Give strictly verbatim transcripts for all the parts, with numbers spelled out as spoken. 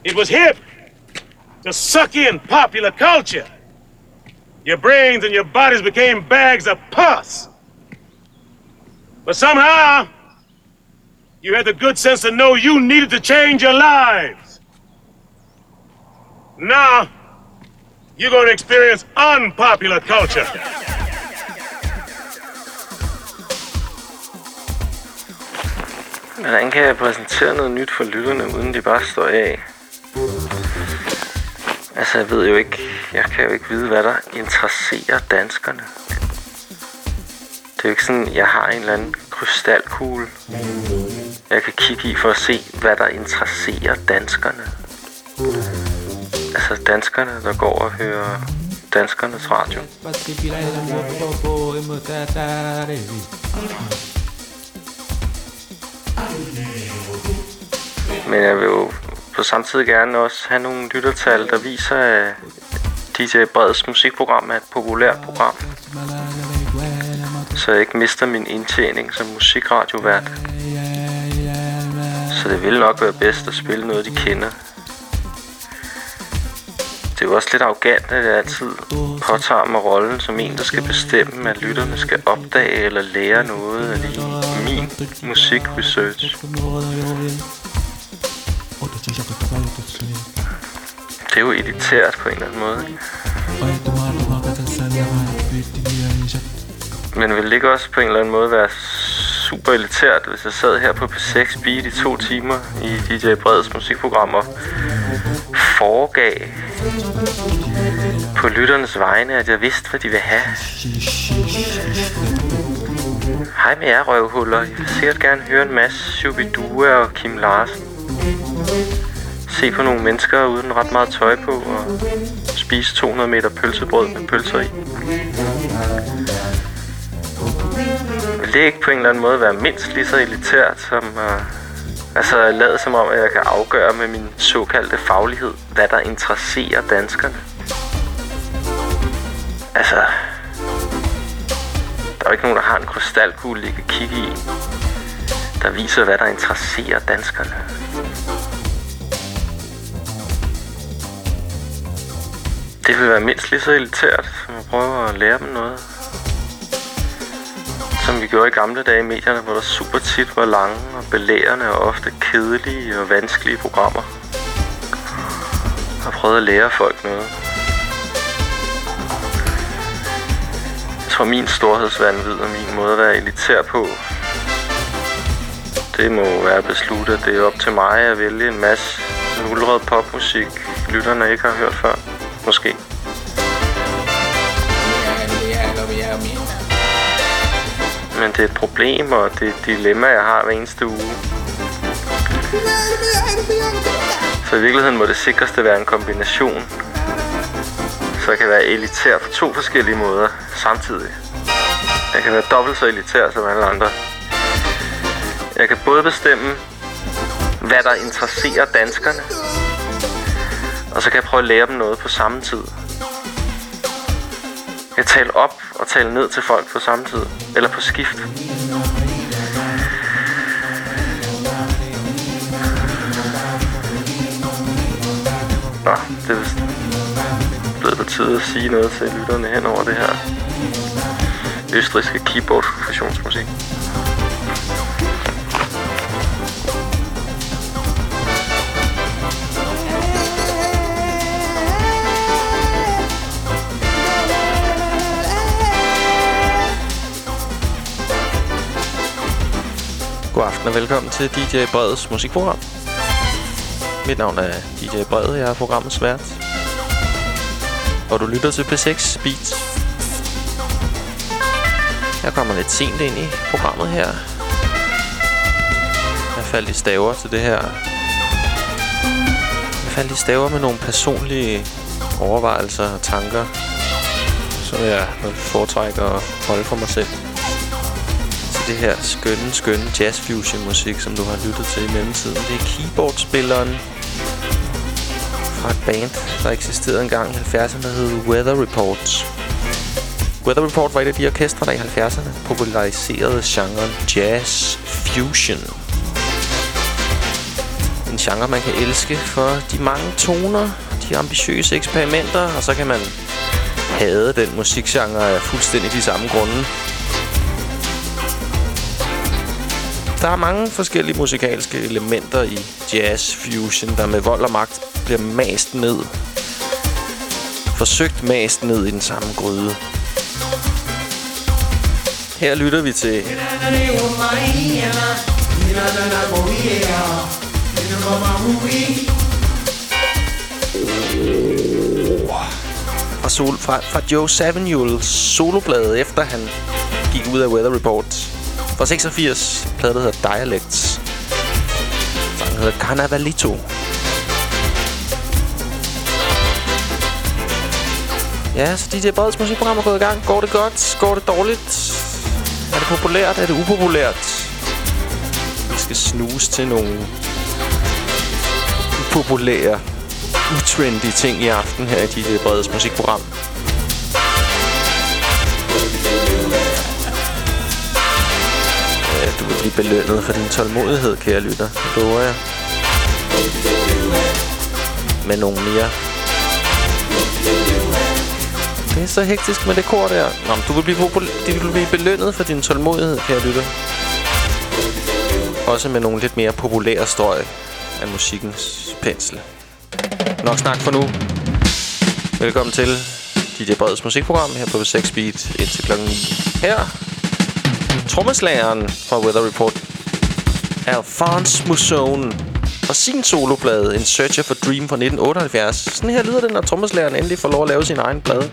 It was hip to suck in popular culture. Your brains and your bodies became bags of pus. But somehow, you had the good sense to know you needed to change your lives. Now, you're going to experience unpopular culture. Hvordan kan jeg præsentere noget nyt for lytterne, uden de bare står af? Altså, jeg ved jo ikke, jeg kan jo ikke vide, hvad der interesserer danskerne. Det er jo ikke sådan, jeg har en eller anden krystalkugle, jeg kan kigge i for at se, hvad der interesserer danskerne. Altså danskerne, der går og hører danskernes radio. Men jeg vil jo på samme tid gerne også have nogle lyttertal, der viser, at D J Breds musikprogram er et populært program. Så jeg ikke mister min indtjening som musikradiovært. Så det vil nok være bedst at spille noget, de kender. Det er jo også lidt arrogant, at jeg altid påtager mig rollen som en, der skal bestemme, at lytterne skal opdage eller lære noget af min musikresearch. Det er jo editeret på en eller anden måde. Men vil det ikke også på en eller anden måde være super elitært, hvis jeg sad her på P seks Beat i to timer i D J Breds musikprogram og foregav på lytternes vegne, at jeg vidste, hvad de vil have. Hej med jer, røvhuller. Jeg vil sikkert gerne høre en masse Shubidua og Kim Larsen. Se på nogle mennesker uden ret meget tøj på og spise to hundrede meter pølsebrød med pølser i. Vil det ikke på en eller anden måde være mindst lige så elitært som uh, altså lade som om, at jeg kan afgøre med min såkaldte faglighed, hvad der interesserer danskerne? Altså, der er jo ikke nogen, der har en krystalkugle, de kan kigge i, der viser, hvad der interesserer danskerne. Det vil være mindst lige så elitært, som at prøve at lære dem noget. Som vi gjorde i gamle dage i medierne, hvor der super tit var lange og belærende og ofte kedelige og vanskelige programmer. Og prøvede at lære folk noget. Jeg tror, min storhedsvanvid og min måde at være elitær på, det må være besluttet. Det er op til mig at vælge en masse nulret popmusik, lytterne ikke har hørt før. Måske. Men det er et problem, og det er et dilemma, jeg har hver eneste uge. Så i virkeligheden må det sikreste være en kombination. Så jeg kan være elitær på to forskellige måder samtidig. Jeg kan være dobbelt så elitær som alle andre. Jeg kan både bestemme, hvad der interesserer danskerne, og så kan jeg prøve at lære dem noget på samme tid. Jeg kan tale op og tale ned til folk på samme tid. Eller på skift. Nå, det er vist blevet på tide at sige noget til lytterne hen over det her østrigske keyboard-fusionsmusik. God aften og velkommen til D J Breds musikprogram. Mit navn er D J Bred, jeg er programmets vært. Og du lytter til P seks Beat. Jeg kommer lidt sent ind i programmet her. Jeg faldt i staver til det her. Jeg faldt i staver med nogle personlige overvejelser og tanker, som jeg foretrækker at holde for mig selv. Det her skønne, skønne jazz-fusion-musik, som du har lyttet til i mellemtiden. Det er keyboardspilleren fra et band, der eksisterede engang i halvfjerdserne, der hed Weather Report. Weather Report var et af de orkestre, der i halvfjerdserne populariserede genren jazz-fusion. En genre, man kan elske for de mange toner, de ambitiøse eksperimenter, og så kan man hade den musikgenre af fuldstændig de samme grunde. Der er mange forskellige musikalske elementer i jazz fusion, der med vold og magt bliver mast ned. Forsøgt mast ned i den samme gryde. Her lytter vi til og sol fra, fra Joe Zawinul soloplade, efter han gik ud af Weather Report. Fra seksogfirs, plade der hedder Dialects. Sangen hedder Carnavalito. Ja, så D J Breds musikprogram er gået i gang. Går det godt? Går det dårligt? Er det populært? Er det upopulært? Vi skal snuse til nogle upopulære, utrendy ting i aften her i D J Breds musikprogram. Ja, du vil blive belønnet for din tålmodighed, kære lytter. Det lover jeg. Med nogle mere. Det er så hektisk med det kor der. Nå, men du vil blive, du vil blive belønnet for din tålmodighed, kære lytter. Også med nogle lidt mere populære strøg af musikkens pensel. Nok snak for nu. Velkommen til D J Breds musikprogram her på seks Beat indtil klokken ni. Her trommeslageren fra Weather Report, Alphonse Mouzon, og sin soloplade In Search of a Dream fra nitten otteoghalvfjerds. Sådan her lyder det, når trommeslageren endelig får lov at lave sin egen plade.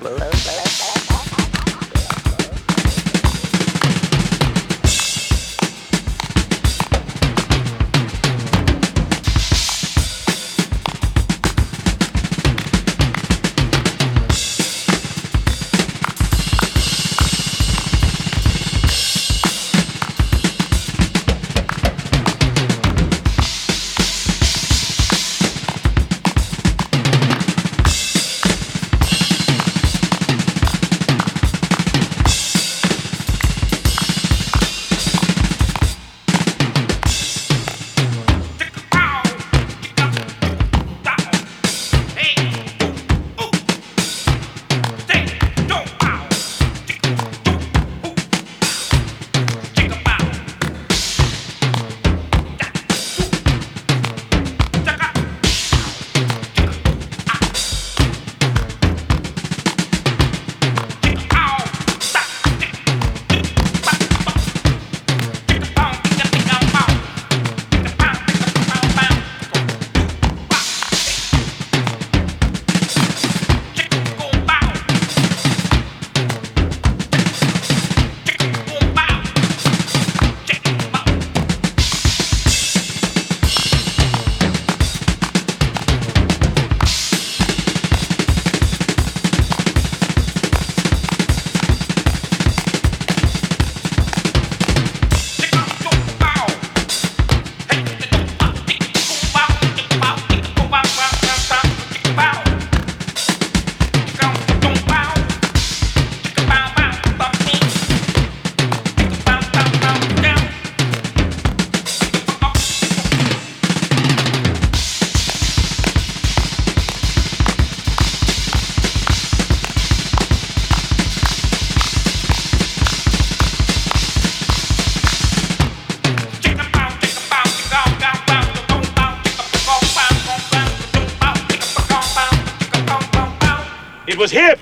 It was hip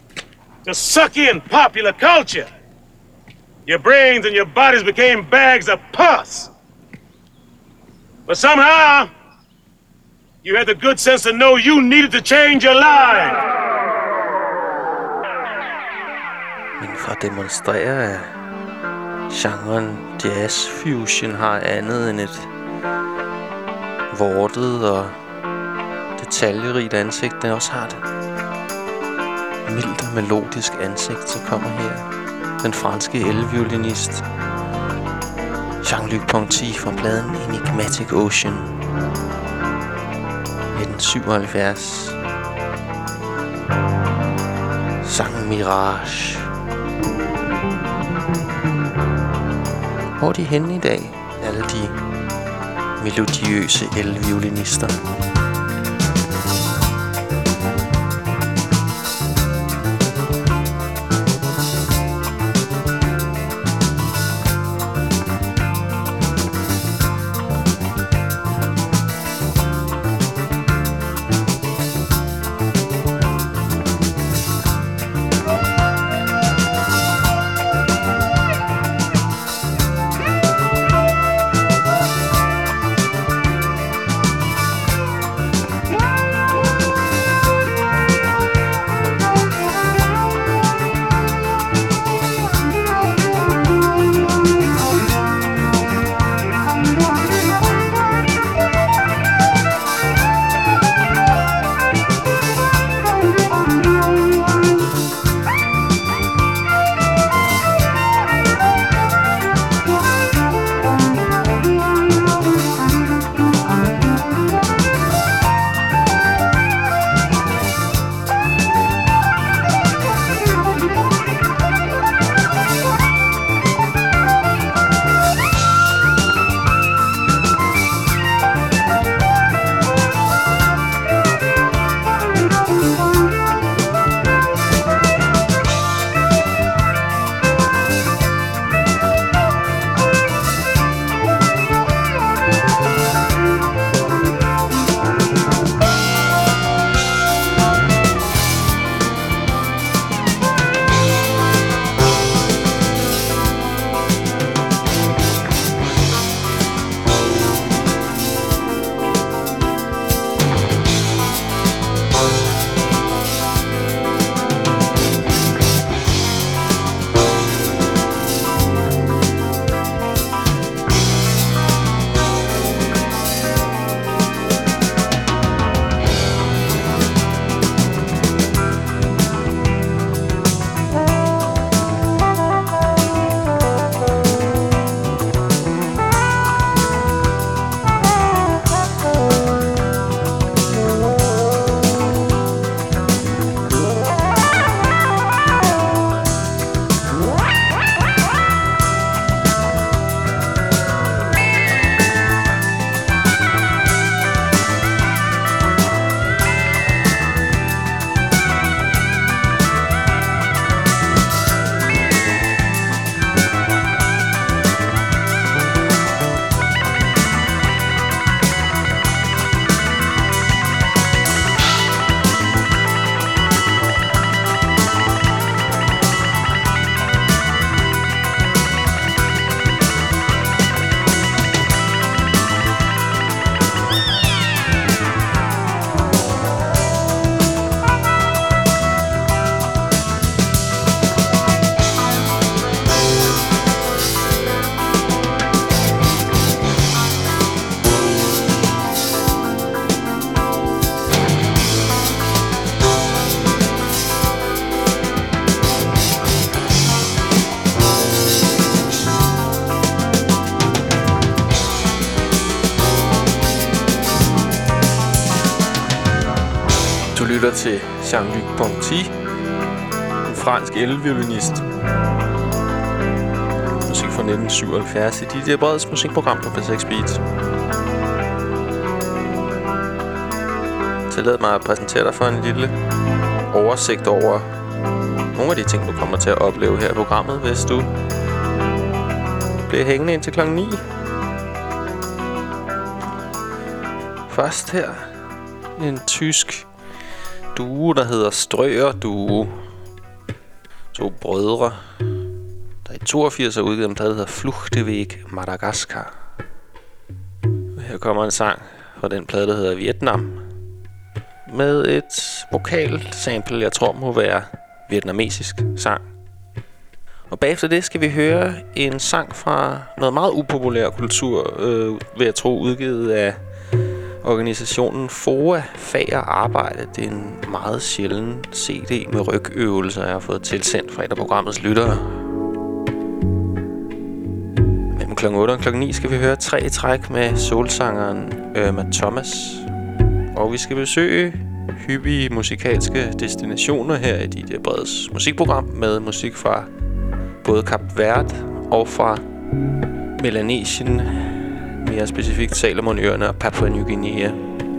to suck in popular culture. Your brains and your bodies became bags of pus. But somehow, you had the good sense to know you needed to change your life. Men for at demonstrere, at genren jazz fusion har andet end et vortet og detaljerigt ansigt, den også har det mildt og melodisk ansigt, så kommer her den franske elviolinist Jean-Luc Ponty fra pladen Enigmatic Ocean nitten syvoghalvfjerds. Sangen Mirage. Hvor er de henne i dag, alle de melodiøse elviolinister. lytter til Jean-Luc Ponty, en fransk elviolinist. Musik fra nitten syvoghalvfjerds i D J Breds musikprogram på P seks Beat. Tillad mig at præsentere dig for en lille oversigt over nogle af de ting, du kommer til at opleve her i programmet, hvis du bliver hængende indtil klokken ni. Først her en tysk duo, der hedder Strøer Duo. To brødre, der i toogfirs har udgivet en plade, der hedder Fluchteweg Madagaskar. Her kommer en sang fra den plade, der hedder Vietnam, med et vokalsample, jeg tror må være vietnamesisk sang. Og bagefter det skal vi høre en sang fra noget meget upopulær kultur, øh, vil jeg tro, udgivet af organisationen F O A, Fag og Arbejde. Det er en meget sjælden C D med rygøvelser, jeg har fået tilsendt fra et af programmets lyttere. Mellem klokken otte og klokken ni skal vi høre tre træk med soulsangeren Irma Thomas. Og vi skal besøge hyppige musikalske destinationer her i D J Breds musikprogram med musik fra både Kap Verde og fra Melanesien, mere specifikt Salomonøerne og Papua Ny Guinea.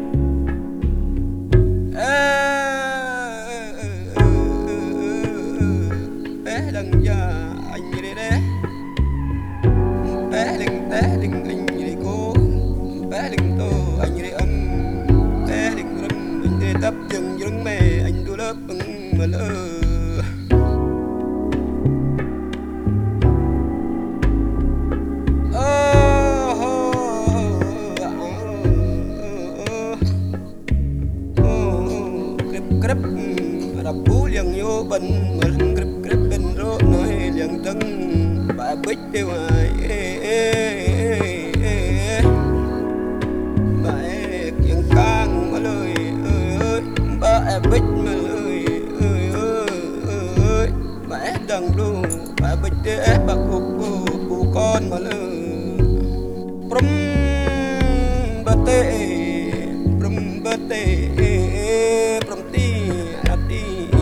Tập dừng dừng mẹ anh tôi lớp mà lỡ grip đập bú liền vô bình mà grip grip bình rô nói liền tân bà bích tiêu ai bà kiện càng mà lời bà bích mà lời bà đằng đu bà bích té bà cục cụ con mà lời prum bà tê prum bà tê prum ti ati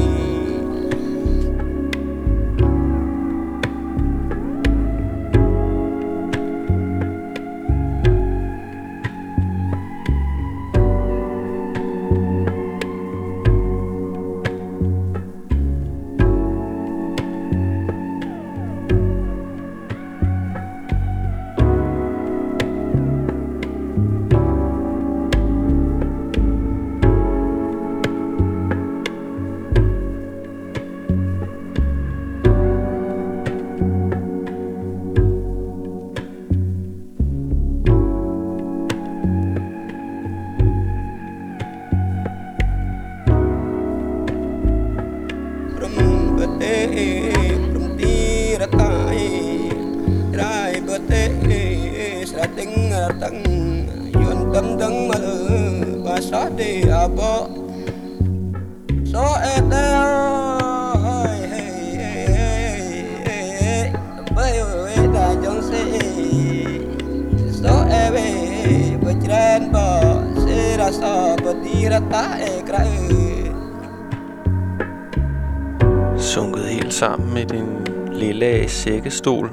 sunket helt sammen med din lille sækkestol.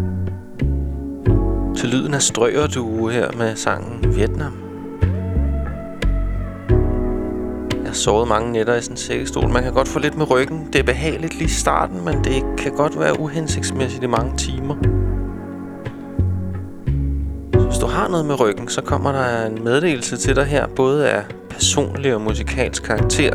Til lyden af Strøger-duo her med sangen Vietnam. Jeg har sovet mange nætter i sådan en sækkestol. Man kan godt få lidt med ryggen. Det er behageligt lige i starten, men det kan godt være uhensigtsmæssigt i mange timer. Så hvis du har noget med ryggen, så kommer der en meddelelse til dig her, både af personlig og musikalsk karakter.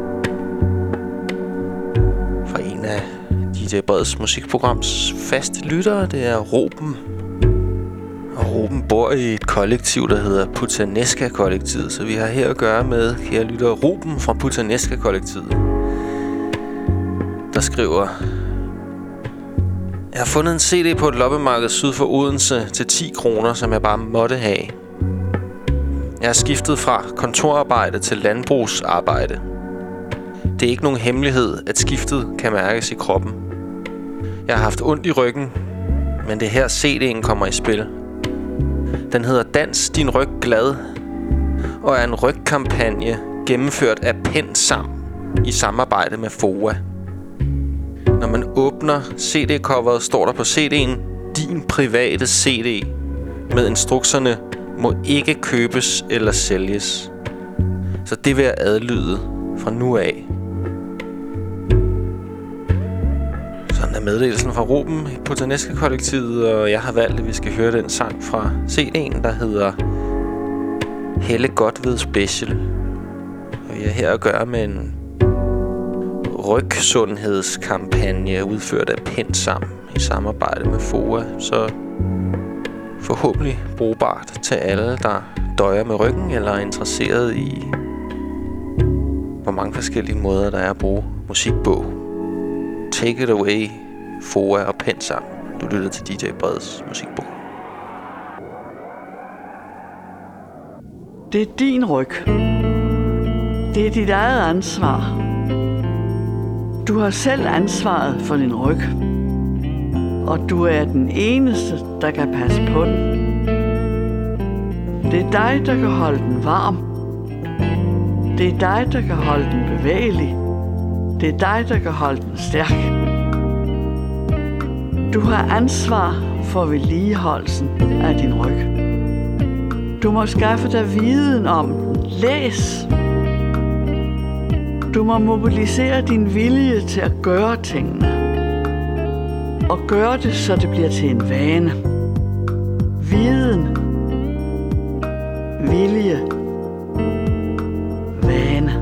Fra en af D J Breds musikprograms faste lyttere, det er Ruben. Og Ruben bor i et kollektiv, der hedder Puttanesca-kollektivet, så vi har her at gøre med, kære lyttere, Ruben fra Puttanesca-kollektivet, der skriver: Jeg har fundet en C D på et loppemarked syd for Odense til ti kroner, som jeg bare måtte have. Jeg har skiftet fra kontorarbejde til landbrugsarbejde. Det er ikke nogen hemmelighed, at skiftet kan mærkes i kroppen. Jeg har haft ondt i ryggen, men det er her C D'en kommer i spil. Den hedder Dans din ryg glad og er en rygkampagne gennemført af PenSam i samarbejde med F O A. Når man åbner C D-coveret, står der på C D'en Din private C D med instrukserne må ikke købes eller sælges. Så det vil jeg adlyde fra nu af. Sådan er meddelelsen fra Ruben på Puttanesca-kollektivet, og jeg har valgt, at vi skal høre den sang fra C D'en, der hedder Helle Godved Special. Og jeg er her at gøre med en rygsundhedskampagne udført af PenSam i samarbejde med F O A, så forhåbentlig brugbart til alle, der døjer med ryggen eller er interesseret i, hvor mange forskellige måder der er at bruge musik på. Take it away, F O A og PenSam. Du lytter til D J Breds musikprogram. Det er din ryg. Det er dit eget ansvar. Du har selv ansvaret for din ryg. Og du er den eneste, der kan passe på den. Det er dig, der kan holde den varm. Det er dig, der kan holde den bevægelig. Det er dig, der kan holde den stærk. Du har ansvar for vedligeholdelsen af din ryg. Du må skaffe dig viden om den. Læs. Du må mobilisere din vilje til at gøre tingene. Og gøre det, så det bliver til en vane. Viden. Vilje. Vane.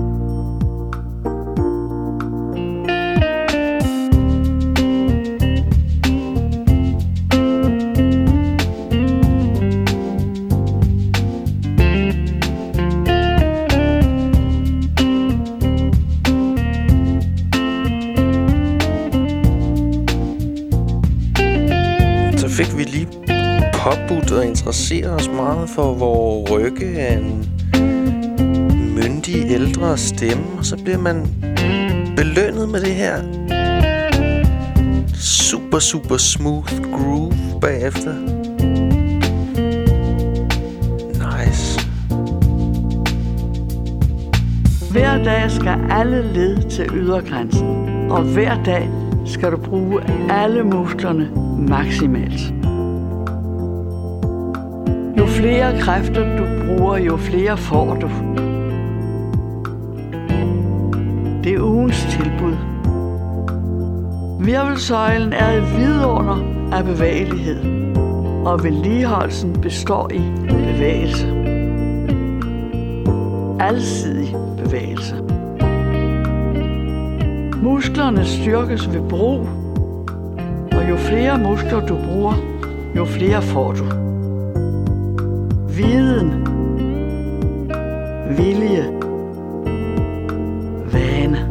Fik vi lige påbudt og interesseret os meget for, hvor rygge er en myndig ældre stemme, og så bliver man belønnet med det her super, super smooth groove bagefter. Nice. Hver dag skal alle led til ydergrænsen, og hver dag skal du bruge alle musklerne maksimalt. Jo flere kræfter du bruger, jo flere får du. Det er ugens tilbud. Virvelsøjlen er et vidunder af bevægelighed, og vedligeholdelsen består i bevægelse. Alsidig bevægelse. Musklerne styrkes ved brug, og jo flere muskler du bruger, jo flere får du. Viden, vilje, vane.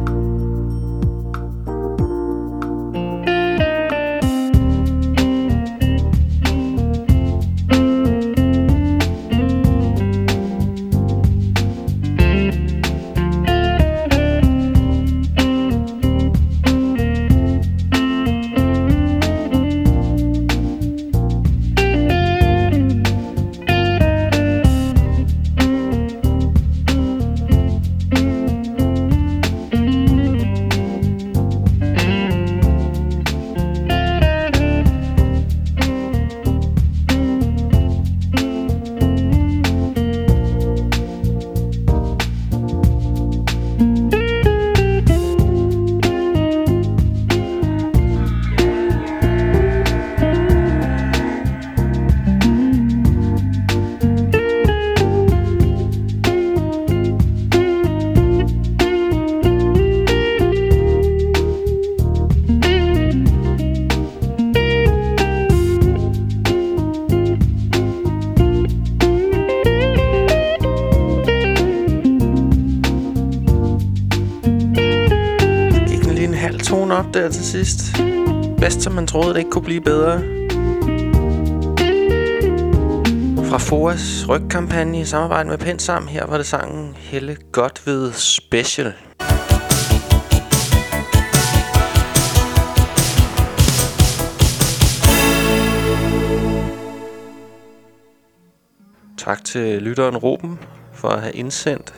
Op der til sidst. Bedst som man troede, det ikke kunne blive bedre. Fra F O A's rygkampagne i samarbejde med Pensam. Her var det sangen Helle Godved Special. Tak til lytteren Ruben for at have indsendt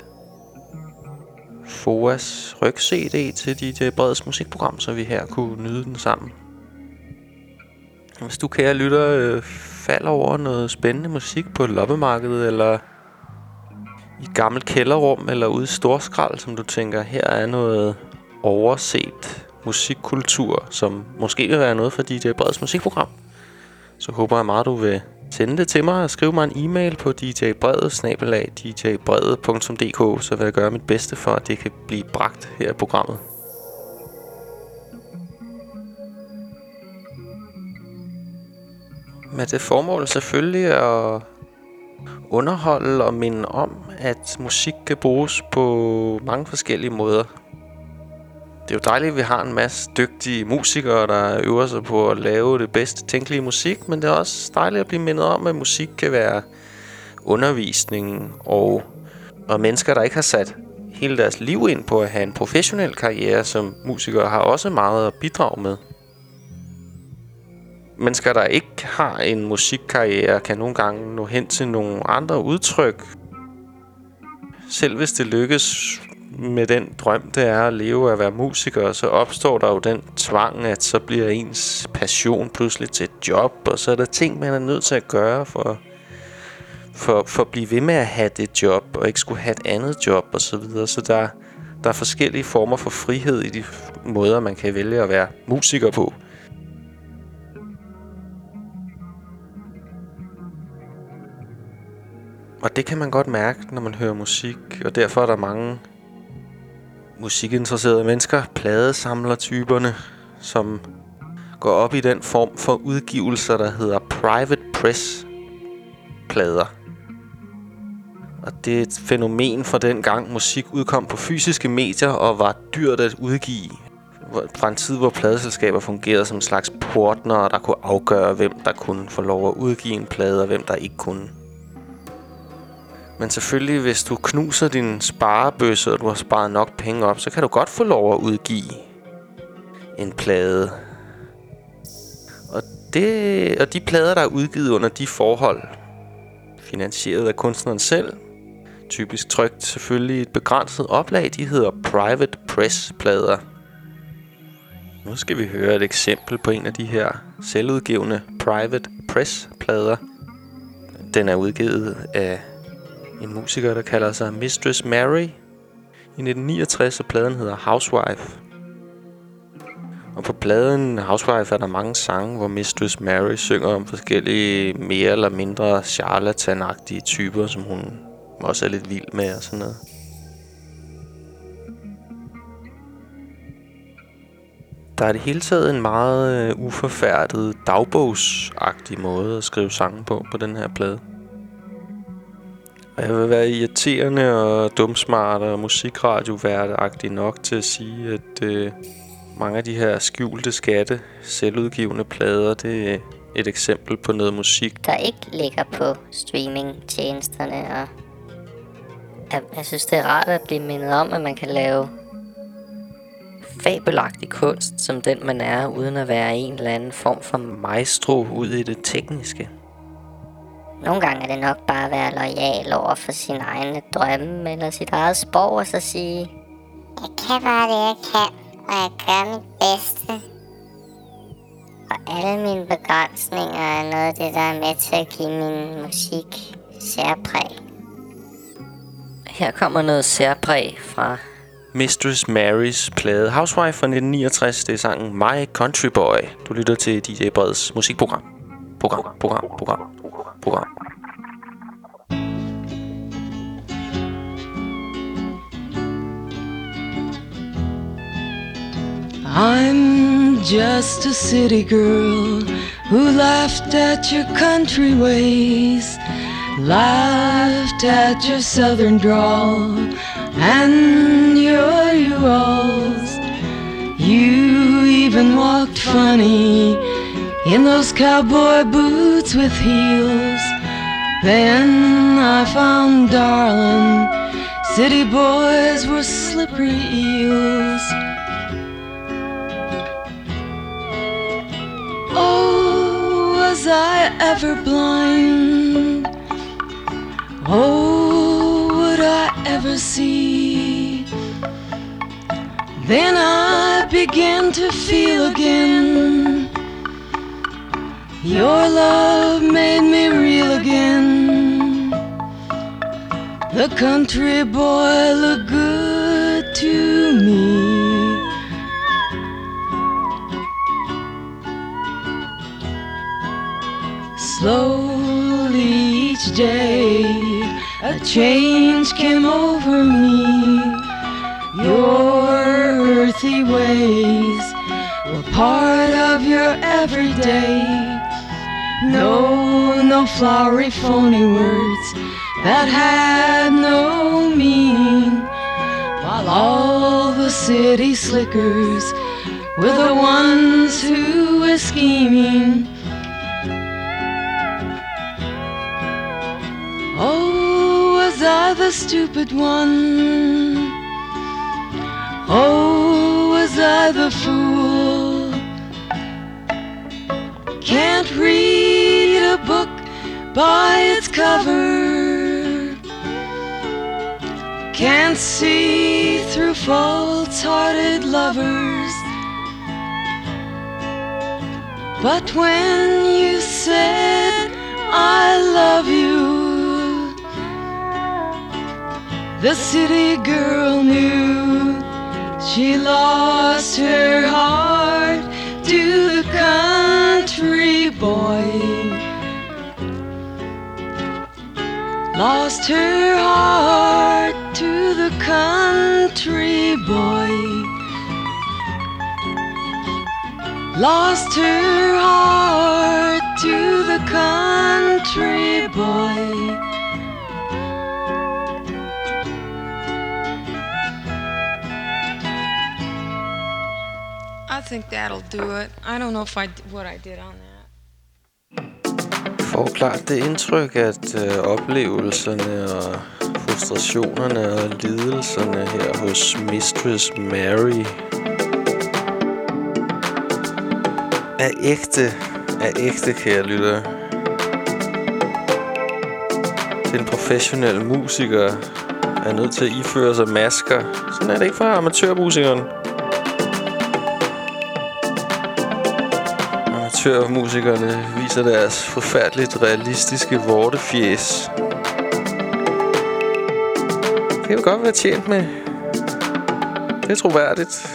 F O A's ryg-C D til D J Breds musikprogram, så vi her kunne nyde den sammen. Hvis du, kære lytter, øh, falder over noget spændende musik på et loppemarked, eller i et gammelt kælderrum, eller ude i Storskrald, som du tænker, her er noget overset musikkultur, som måske vil være noget for D J Breds musikprogram, så håber jeg meget, du vil sende det til mig og skrive mig en e-mail på djbrede snabel-a djbrede punktum d k, så vil jeg gøre mit bedste for, at det kan blive bragt her i programmet. Med det formål selvfølgelig at underholde og minde om, at musik kan bruges på mange forskellige måder. Det er jo dejligt, at vi har en masse dygtige musikere, der øver sig på at lave det bedste tænkelige musik, men det er også dejligt at blive mindet om, at musik kan være undervisning, og, og mennesker, der ikke har sat hele deres liv ind på at have en professionel karriere som musikere, har også meget at bidrage med. Mennesker, der ikke har en musikkarriere, kan nogle gange nå hen til nogle andre udtryk. Selv hvis det lykkes med den drøm, det er at leve af at være musiker, så opstår der jo den tvang, at så bliver ens passion pludselig til et job, og så er der ting, man er nødt til at gøre for, for, for at blive ved med at have det job, og ikke skulle have et andet job og så videre. Så der, der er forskellige former for frihed i de måder, man kan vælge at være musiker på. Og det kan man godt mærke, når man hører musik, og derfor er der mange musikinteresserede mennesker, pladesamlertyperne, som går op i den form for udgivelser, der hedder private press plader. Og det er et fænomen fra den gang musik udkom på fysiske medier og var dyrt at udgive. Fra en tid, hvor pladeselskaber fungerede som en slags portnere, der kunne afgøre, hvem der kunne få lov at udgive en plade, og hvem der ikke kunne. Men selvfølgelig, hvis du knuser din sparebøsse, og du har sparet nok penge op, så kan du godt få lov at udgive en plade. Og, det, og de plader, der er udgivet under de forhold, finansieret af kunstneren selv, typisk trykt selvfølgelig et begrænset oplag, de hedder private press plader. Nu skal vi høre et eksempel på en af de her selvudgivende private press plader. Den er udgivet af en musiker, der kalder sig Mistress Mary i nitten niogtres, og pladen hedder Housewife. Og på pladen Housewife er der mange sange, hvor Mistress Mary synger om forskellige mere eller mindre charlatanagtige typer, som hun også er lidt vild med og sådan noget. Der er det hele taget en meget øh, uforfærdet dagbogsagtig måde at skrive sange på på den her plade. Og jeg vil være irriterende og dumsmart og musikradiovært-agtig nok til at sige, at øh, mange af de her skjulte skatte, selvudgivende plader, det er et eksempel på noget musik, der ikke ligger på streamingtjenesterne. Og jeg, jeg synes, det er rart at blive mindet om, at man kan lave fabelagtig kunst, som den man er, uden at være en eller anden form for maestro ud i det tekniske. Nogle gange er det nok bare at være loyal over for sine egne drømme eller sit eget sprog, og så sige: jeg kan bare det, jeg kan, og jeg gør mit bedste. Og alle mine begrænsninger er noget af det, der er med til at give min musik særpræg. Her kommer noget særpræg fra Mistress Marys plade Housewife fra nitten niogtres. Det er sangen My Country Boy. Du lytter til D J Breds musikprogram. Program, program, program, program. I'm just a city girl who laughed at your country ways, laughed at your southern drawl and your you-alls. You even walked funny in those cowboy boots with heels. Then I found, darling, city boys were slippery eels. Oh, was I ever blind? Oh, would I ever see? Then I began to feel again. Your love made me real again. The country boy looked good to me. Slowly each day a change came over me. Your earthy ways were part of your everyday. No, no flowery phony words that had no meaning, while all the city slickers were the ones who were scheming. Oh, was I the stupid one? Oh, was I the fool? Can't read a book by its cover, can't see through false-hearted lovers. But when you said I love you, the city girl knew she lost her heart to the country boy. Lost her heart to the country boy. Lost her heart to the country boy. I think that'll do it. I don't know if I what I did on that. Jeg får klart det indtryk, at øh, oplevelserne og frustrationerne og lidelserne her hos Mistress Mary er ægte, er ægte, kære lyttere. Den professionelle musiker er nødt til at iføre sig masker. Sådan er det ikke for amatørmusikeren. Amatørmusikerne viser deres forfærdeligt realistiske vortefjes. Det kan jo godt være tjent med. Det er troværdigt.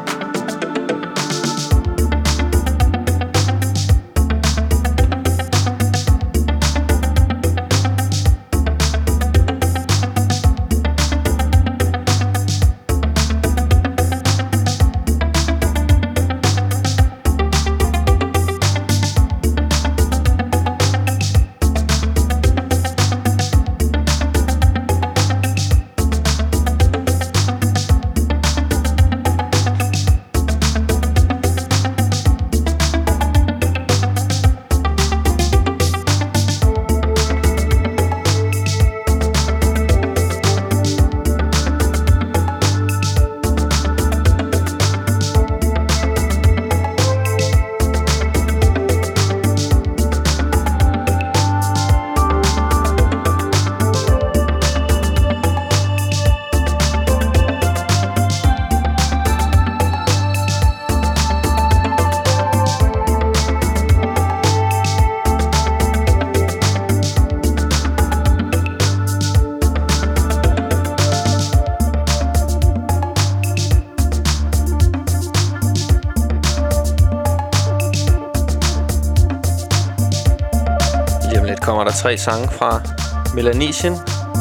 Kommer der tre sange fra Melanesien,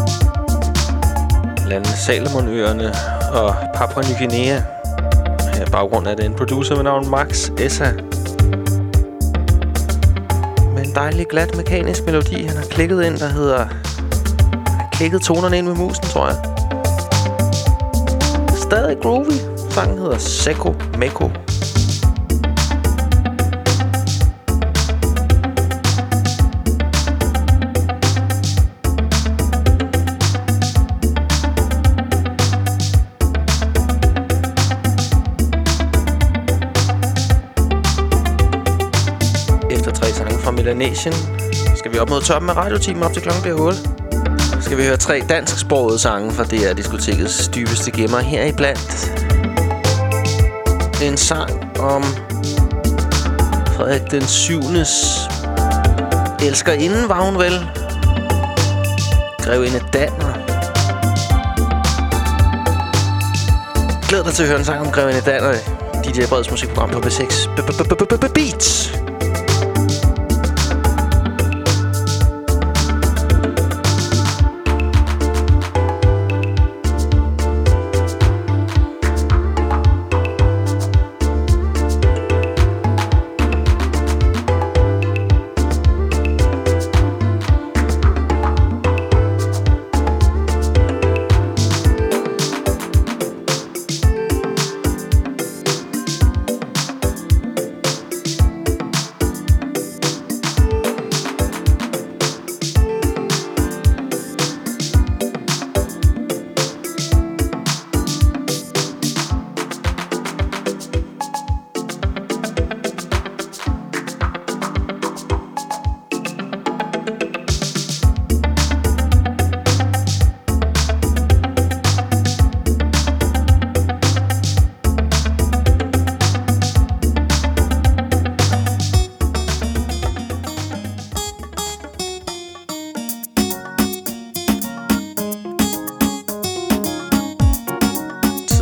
landene Salomonøerne og Papua Ny Guinea. Her baggrund er det en producer med navn Max Essa. Med en dejlig glat mekanisk melodi, han har klikket ind, der hedder... Han har klikket tonerne ind med musen, tror jeg. Stadig groovy. Sangen hedder Seko Meko. Melanesien skal vi op mod toppen af radiotimen op til klokken bliver otte. Skal vi høre tre dansksprogede sange fra D R Diskotekets dybeste gemmer heriblandt. En sang om Frederik den syvendes elskerinde, var hun vel. Grevinde Danner. Glæd dig til at høre en sang om Grevinde Danner. D J Breds musikprogram på B seks Beats.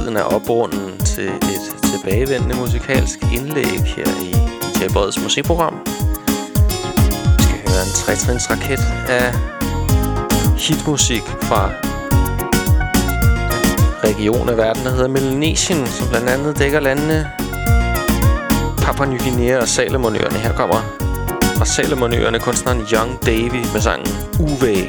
tiden er oprunden til et tilbagevendende musikalsk indlæg her i D J Breds musikprogram. Vi skal høre en tretrins raket af hitmusik fra den region af verden, der hedder Melanesien, som blandt andet dækker landene Papua Ny Guinea og Salomonøerne. Her kommer fra Salomonøerne kunstneren Young Davy med sangen Uwe.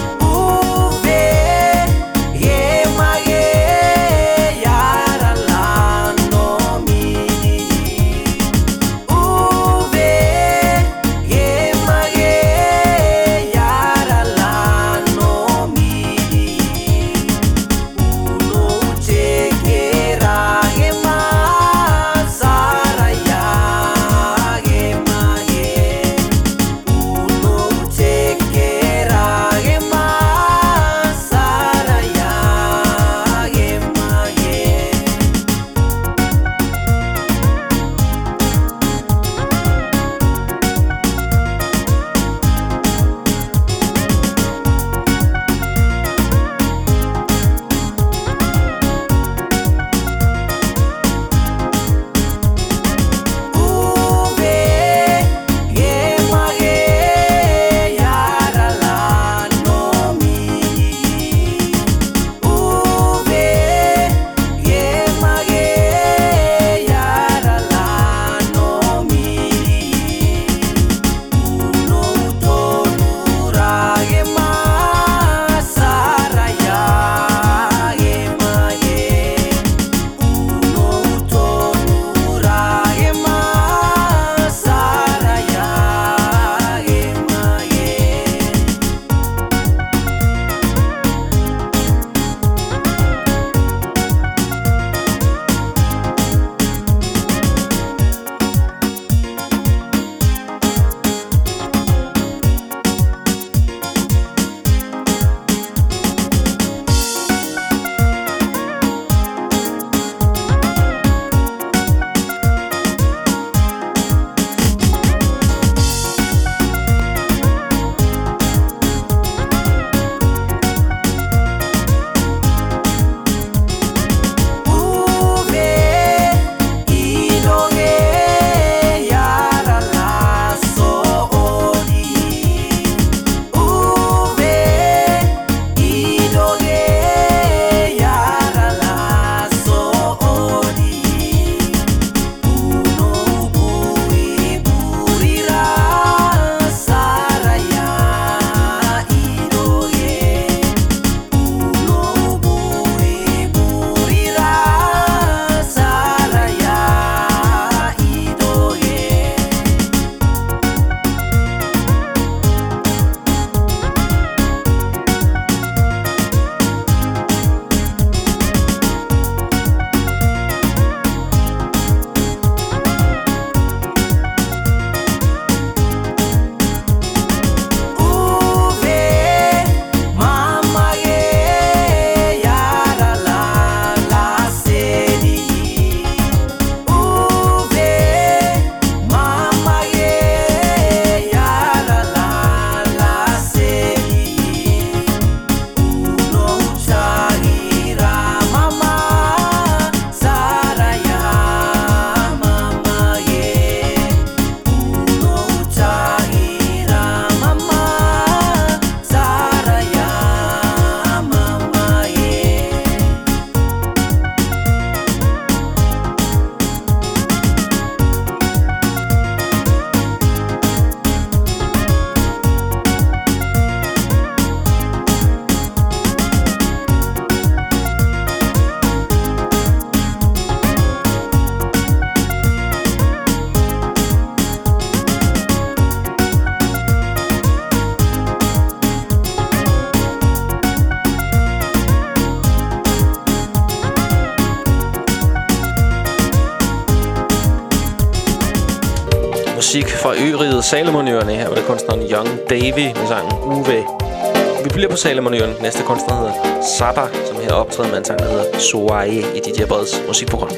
musik fra ø-riget Salomonøerne. Her var det kunstneren Young Davy med sangen Uwe. Vi bliver på Salomonøerne. Næste kunstner hedder Saba, som her optræder med en sang, der hedder Soae i D J Breds musikprogram.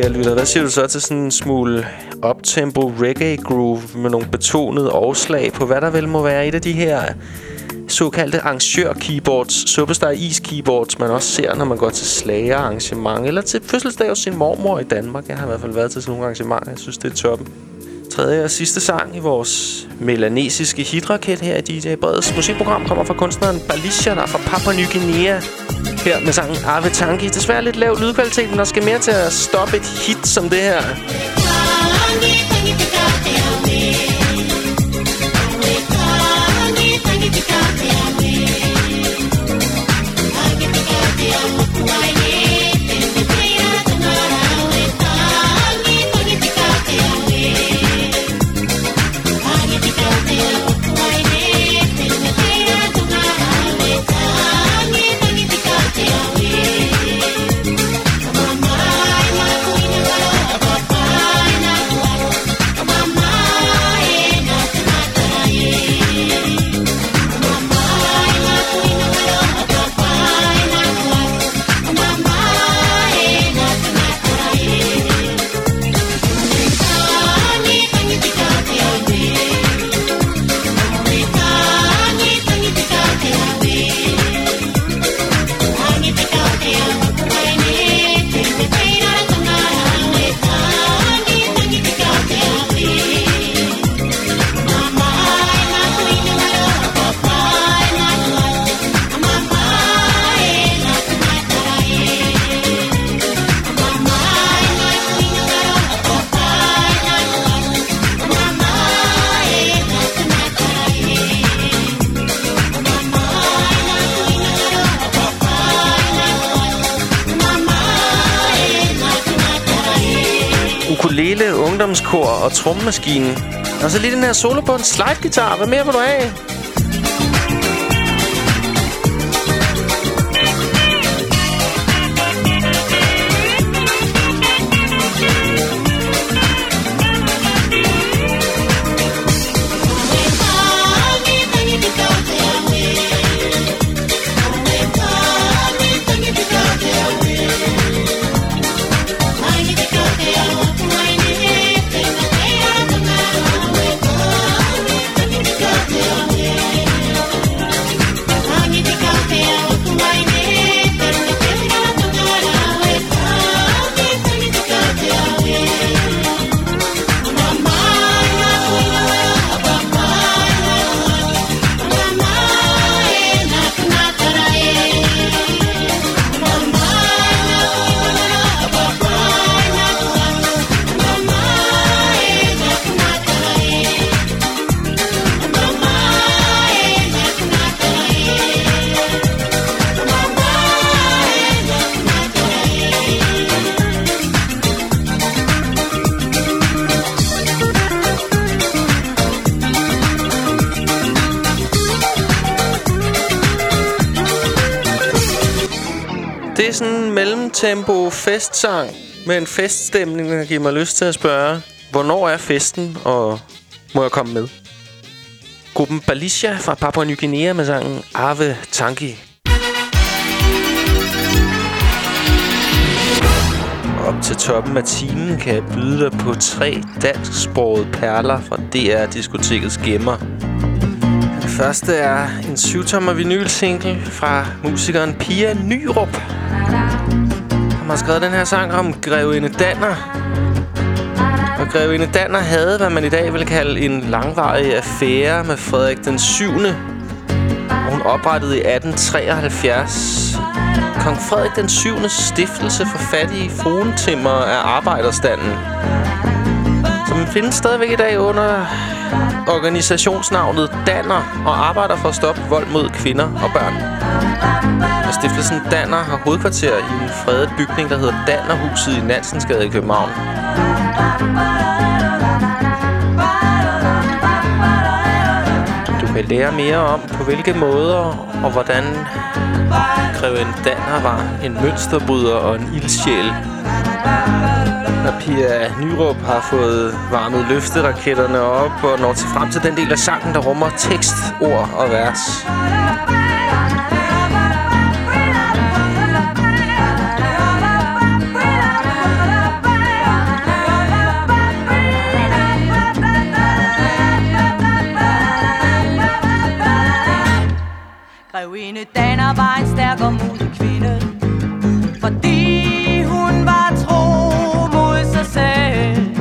kære lytter. Hvad siger du så til sådan en smule uptempo reggae groove med nogle betonede overslag på, hvad der vel må være et af de her såkaldte arrangør-keyboards, Superstar-is-keyboards, man også ser, når man går til slager-arrangement, eller til fødselsdag hos sin mormor i Danmark. Jeg har i hvert fald været til sådan nogle arrangementer. Jeg synes, det er toppen. Tredje og sidste sang i vores melanesiske hitraket her i D J Breds musikprogram kommer fra kunstneren Balisha, der er fra Papua Ny Guinea. Her med sangen Ave Tangi. Desværre lidt lav lydkvalitet, men der skal mere til at stoppe et hit som det her. Ukulele, ungdomskor og trommemaskinen. Og så lige den her solo på en slide-guitar. Hvad mere vil du have? Det er sådan en mellemtempo festsang med en feststemning, der giver mig lyst til at spørge, hvornår er festen, og må jeg komme med? Gruppen Balisha fra Papua Ny Guinea med sangen Ave Tangi. Op til toppen af timen kan jeg byde dig på tre dansksprogede perler fra D R-diskotekets gemmer. Den første er en syvtommer vinylsingle fra musikeren Pia Nyrup. Han har skrevet den her sang om Grevinde Danner. Og Grevinde Danner havde, hvad man i dag vil kalde en langvarig affære med Frederik den syvende. Og hun oprettede i atten treoghalvfjerds Kong Frederik den syvende stiftelse for fattige fruentimmer af arbejderstanden, som findes stadigvæk i dag under organisationsnavnet Danner og arbejder for at stoppe vold mod kvinder og børn. Og stiftelsen Danner har hovedkvarter i en fredet bygning, der hedder Dannerhuset i Nansensgade i København. Du kan lære mere om, på hvilke måder og hvordan Grevinde Danner var en mønsterbryder og en ildsjæl. Når Pia Nyrup har fået varmet løfteraketterne op og når til frem til den del af sangen, der rummer tekst, ord og vers. Grevinde Danner var en stærk og modig kvinde, fordi hun var tro mod sig selv.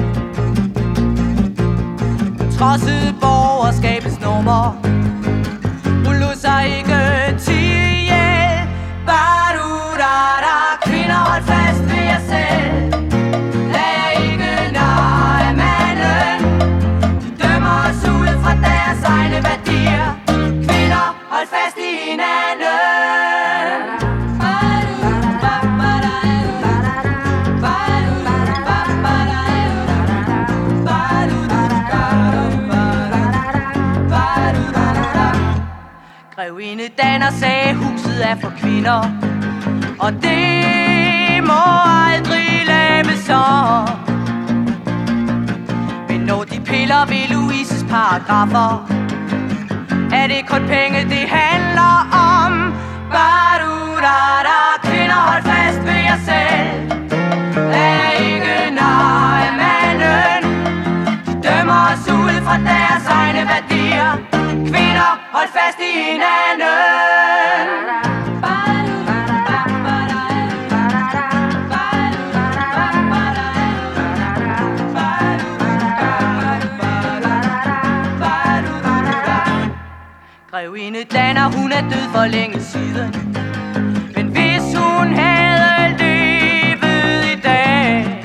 Trodsede borgerskabets normer, hun lod sig ikke tie ihjel. Ba-du-da-da, kvinder hold fast ved jer selv. Lad jer ikke narre af manden, de dømmer os ud fra deres egne værdier. Kvinder hold fast i hinanden. Grevinde Danner sagde, huset er for kvinder, og det må aldrig laves om. Men når de piller ved Louises paragrafer, er det kun penge, det handler om. Ba-du-da-da, kvinder hold fast ved jer selv. Lad jer ikke narre af manden, de dømmer os ud fra deres egne værdier. Kvinder hold fast i hinanden. Grevinde Danner, hun er død for længe siden, men hvis hun havde levet i dag,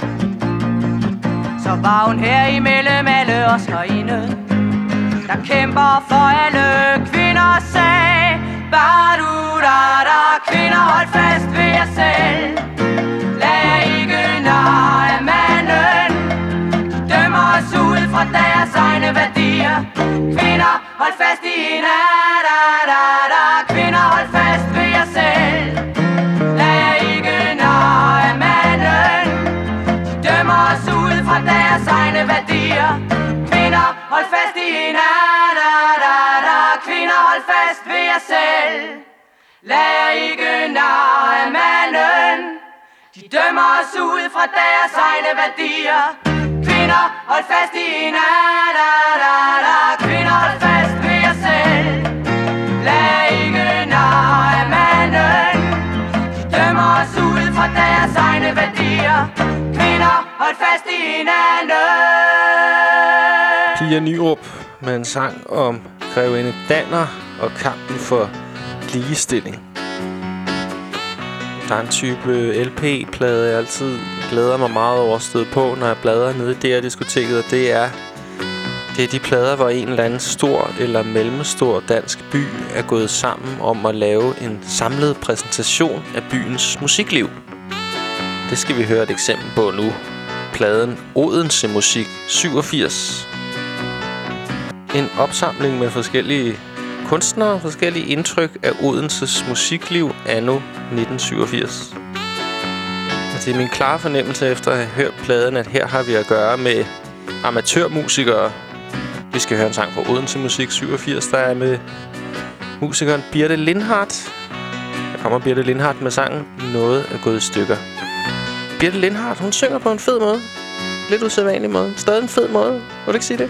så var hun her imellem alle os herinde, der kæmper for alle kvinders sag. Ba-du-da-da, kvinder hold fast ved jer selv. Lad jer ikke narre af manden, de dømmer os ud fra deres egne værdier. Kvinder hold fast i hinanden, kvinder hold fast ved jer selv. Lad jer ikke narre af manden, de dømmer os ud fra deres egne værdier. Kvinder hold fast i hinanden, kvinder hold fast ved jer selv. Lad jer ikke narre af manden, de dømmer os ud fra deres egne værdier. Kvinder hold fast i hinanden, kvinder hold fast ved jer selv. Lad jer ikke narre af manden, de dømmer os ud fra deres egne værdier. Kvinder hold fast i hinanden. Pia Nyrup med en sang om Grevinde Danner og kampen for ligestilling. Der er en type L P-plade, jeg altid glæder mig meget over at støde på, når jeg bladrer nede i D R-diskoteket, og det er, det er de plader, hvor en eller anden stor eller mellemstor dansk by er gået sammen om at lave en samlet præsentation af byens musikliv. Det skal vi høre et eksempel på nu. Pladen Odense Musik syvogfirs. En opsamling med forskellige kunstnere, forskellige indtryk af Odenses musikliv anno nitten syvogfirs. Og det er min klare fornemmelse efter at have hørt pladen, at her har vi at gøre med amatørmusikere. Vi skal høre en sang fra Odense Musik syvogfirs, der er med musikeren Birte Lindhardt. Der kommer Birte Lindhardt med sangen Noget er gået i stykker. Birte Lindhardt, hun synger på en fed måde. Lidt usædvanlig måde. Stadig en fed måde. Må du ikke sige det?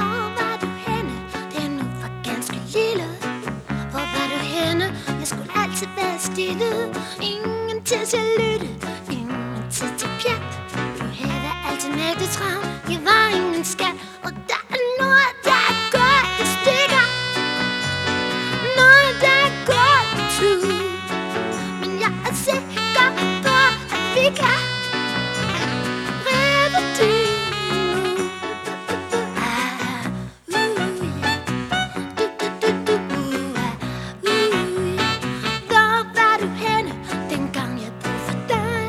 Ingen tid til at lytte, ingen tid til pjat. Du havde altid med det travlt, jeg var ingen skat. Og der er noget, der er gået i stykker, noget, der er gået i tur. Men jeg er sikker på, at vi kan redde det nu. Hvor var du henne, dengang jeg boede for dig?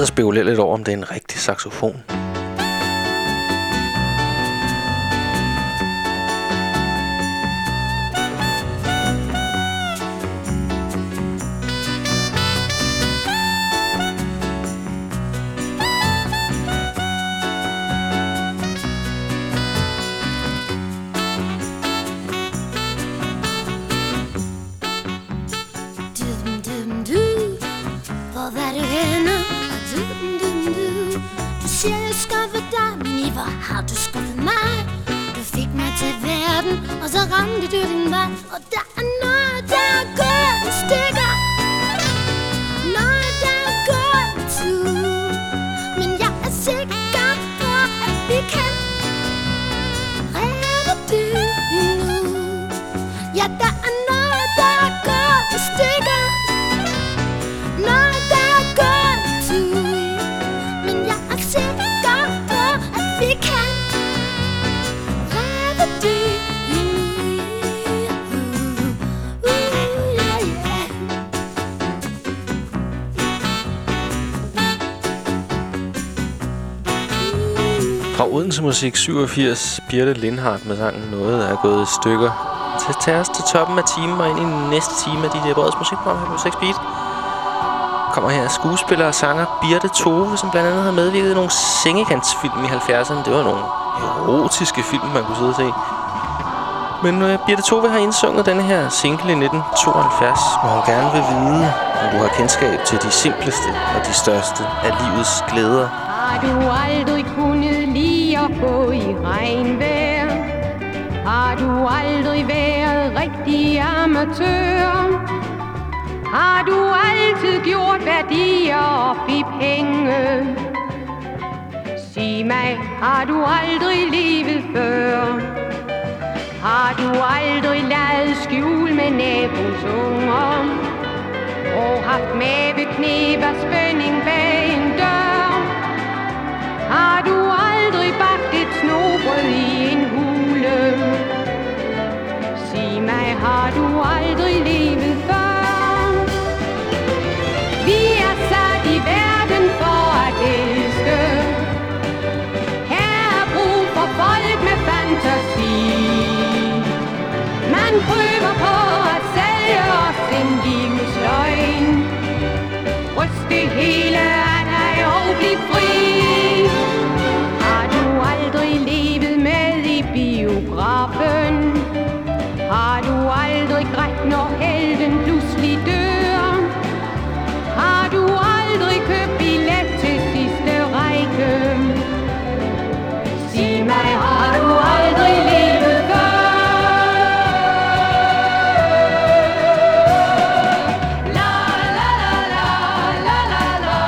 og spekulere lidt over, om det er en rigtig saxofon. Hvor var du henne? Du, du siger, jeg skuffede dig, men i hvor har du skuffet mig? Du fik mig til verden, og så ramte du din vej. Og der er noget, der er gået i stykker. Noget, der er gået i tur. Men jeg er sikker på, at vi kan redde det nu. Ja, der er noget, der er gået i stykker. Noget, der er gået i tur. Men jeg er sikker på, at vi kan redde det nu. Uh, uh, yeah, yeah. Fra Odense Musik syvogfirs, Birte Lindhardt med sangen Noget er gået i stykker. Til tage os til toppen af timen og ind i den næste time af de der Breds musikprogram her på seks Beat. Kommer her skuespiller og sanger Birte Tove, som blandt andet har medvirket i nogle sengekantsfilm i halvfjerdserne. Det var nogle erotiske film, man kunne sidde og se. Men uh, Birte Tove har indsunget denne her single i nitten tooghalvfjerds, hvor hun gerne vil vide, om du har kendskab til de simpleste og de største af livets glæder. Har du aldrig kunnet lide at gå i regnvejr? Har du aldrig været rigtig amatør? Har du altid gjort værdier op i penge? Sig mig, har du aldrig levet før? Har du aldrig ladet skjul med nabos unger? Og haft mavekneb og spænding bag en dør? Har du aldrig bagt et snobrød i en hule? Sig mig, har du aldrig levet før? Vi er sat i verden for at elske. Her er brug for folk med fantasi. Man prøver på at sælge os en livsløgn. Ryst det hele af dig og bliv fri. Har du aldrig levet med i biografen? Har du aldrig grædt, når helten pludselig dør? Har du aldrig købt billet til sidste række? Sig mig, har du aldrig levet før? La la la la la la la.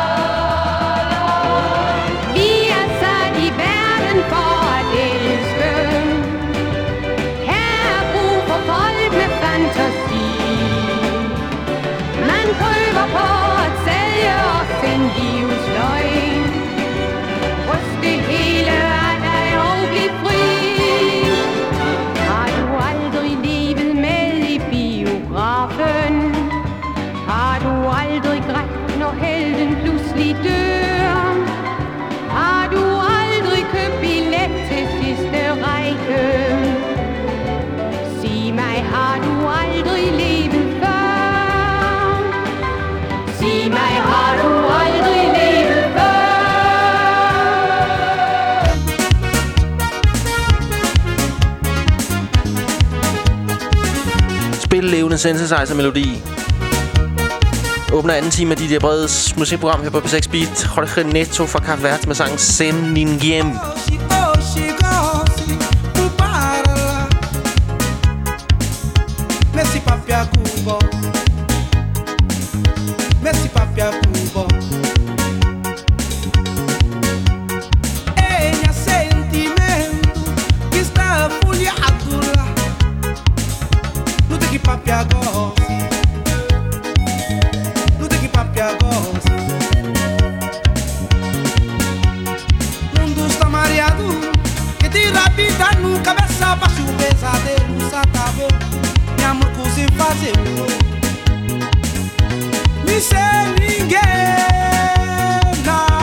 Vi er sat i verden for at elske. Her er brug for folk med fantasi. Man prøver på at sælge os en livsløgn. Ryst det hele af dig og bliv fri. Har du aldrig levet med i biografen? Har du aldrig grædt, når helten pludselig dør? Har du aldrig købt billet til sidste række? Sig mig, har du aldrig levet før? Sig mig, har du aldrig levet før? Spil levende synthesizer-melodi. Åbner anden time af D J Breds musikprogram her på P seks Beat. Jorge Neto fra Cape Verde med sangen Sem Ninguém. Messi papia cubo, Messi papia cubo. Ella sentimento que está folhado lá. Não tem que papia gozi, não tem que papia gozi. Mundo está mareado, que tira a vida no cabeça baixo o pesadelo, sabe? Meu amor se fazer me sem ninguém.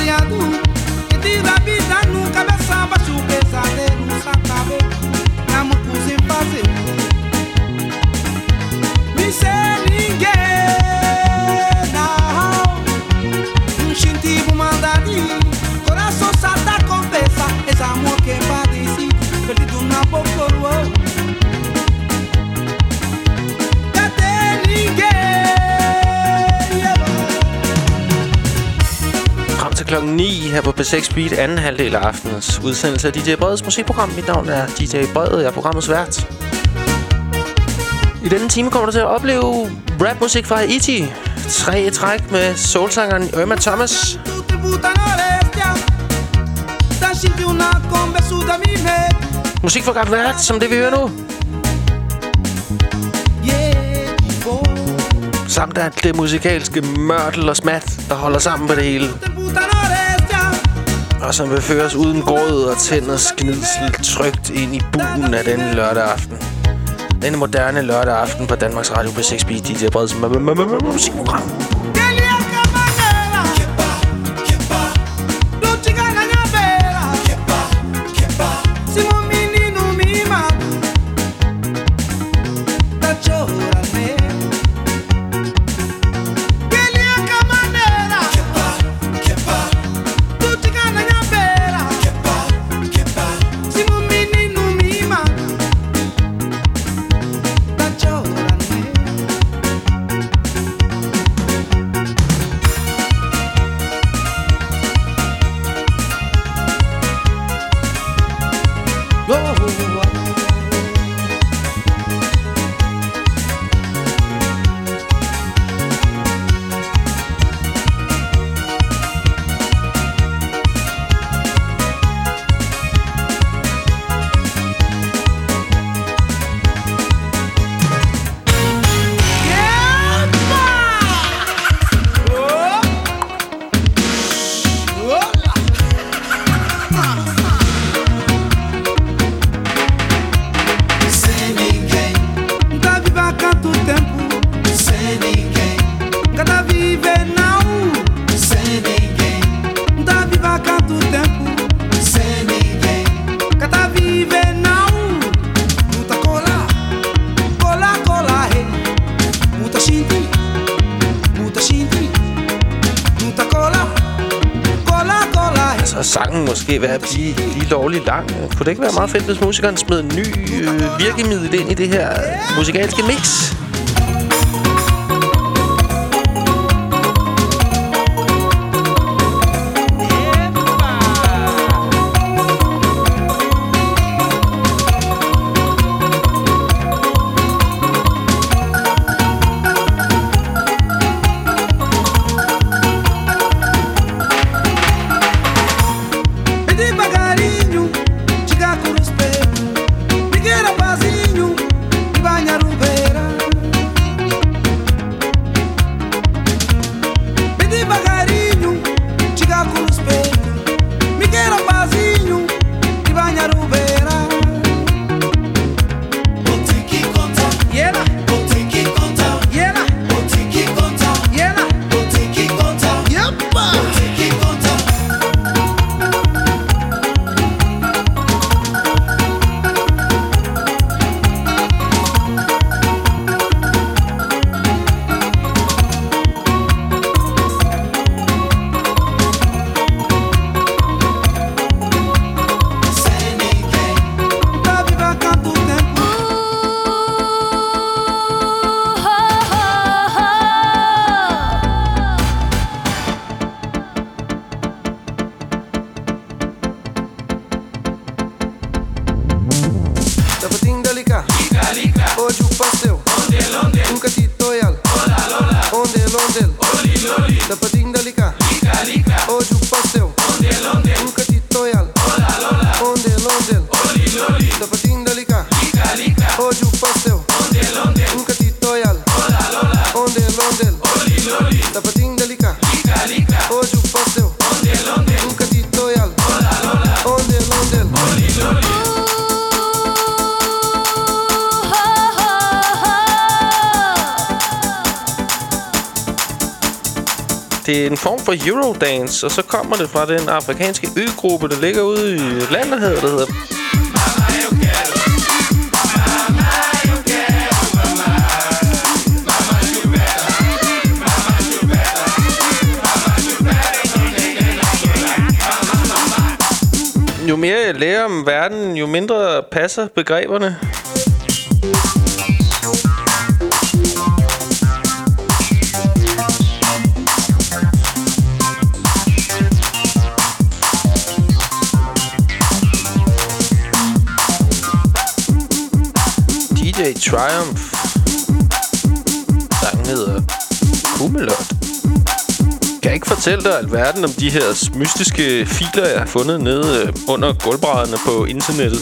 variado. Que tira a vida no cabeça baixo pesadelo, sacabe. Namo sem fazer. Me sei ninguém, não. Um xintivo mandadi. Coração salta confessa. Esse amor que padeci, perdido na popolo. Klokken ni her på P seks Beat, anden halvdel af aftenens udsendelse af D J Breds musikprogram. Mit navn er D J Bred, jeg er programmets vært. I denne time kommer du til at opleve rapmusik fra Haiti. Tre træk med soulsangeren Irma Thomas. Musik fra Kap Verde, som det vi hører nu. Samt at det musikalske mørtel og smat, der holder sammen på det hele. Og som vil føres uden gråd og tænders gnidsel trygt ind i buen af denne lørdag aften. Denne moderne lørdag aften på Danmarks Radio P seks Beat, D J Breds musikprogram. Måske være at blive lige lovligt lang. Kunne det ikke være meget fedt, hvis musikeren smed en ny øh, virkemiddel ind i det her musikalske mix? Miguel Rapazinho e Banha Rubeira. Det er en form for Eurodance, og så kommer det fra den afrikanske øgruppe, der ligger ude i Atlanterhavet, der hedder... Jo mere jeg lærer om verden, jo mindre passer begreberne. D J Triumph. Sangen hedder Kummelot. Jeg kan ikke fortælle dig alverden om de her mystiske filer, jeg har fundet nede under gulvbrædderne på internettet.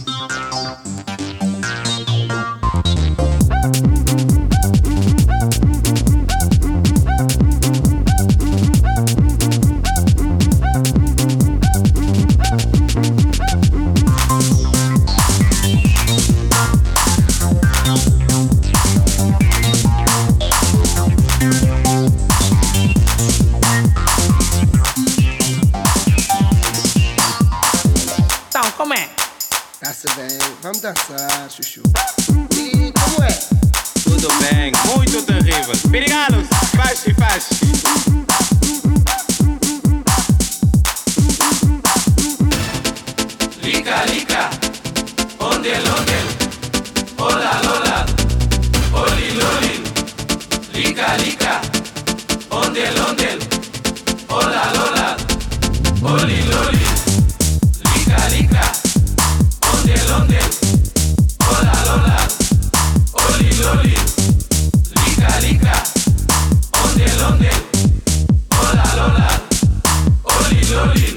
Vamos dançar, chuchu. E como é? Tudo bem, muito terrível. Perigalos, faz e faz. Lica, lica. Onde, onde? Hola, hola. Oli, loli. Lica, lica. Onde, onde? Hola, hola. Oli, loli. Lica, lica. Onde, onde? Hola, hola. Oli, loli. Lica, lica. Onde, onde? Hola, hola. Oli, loli.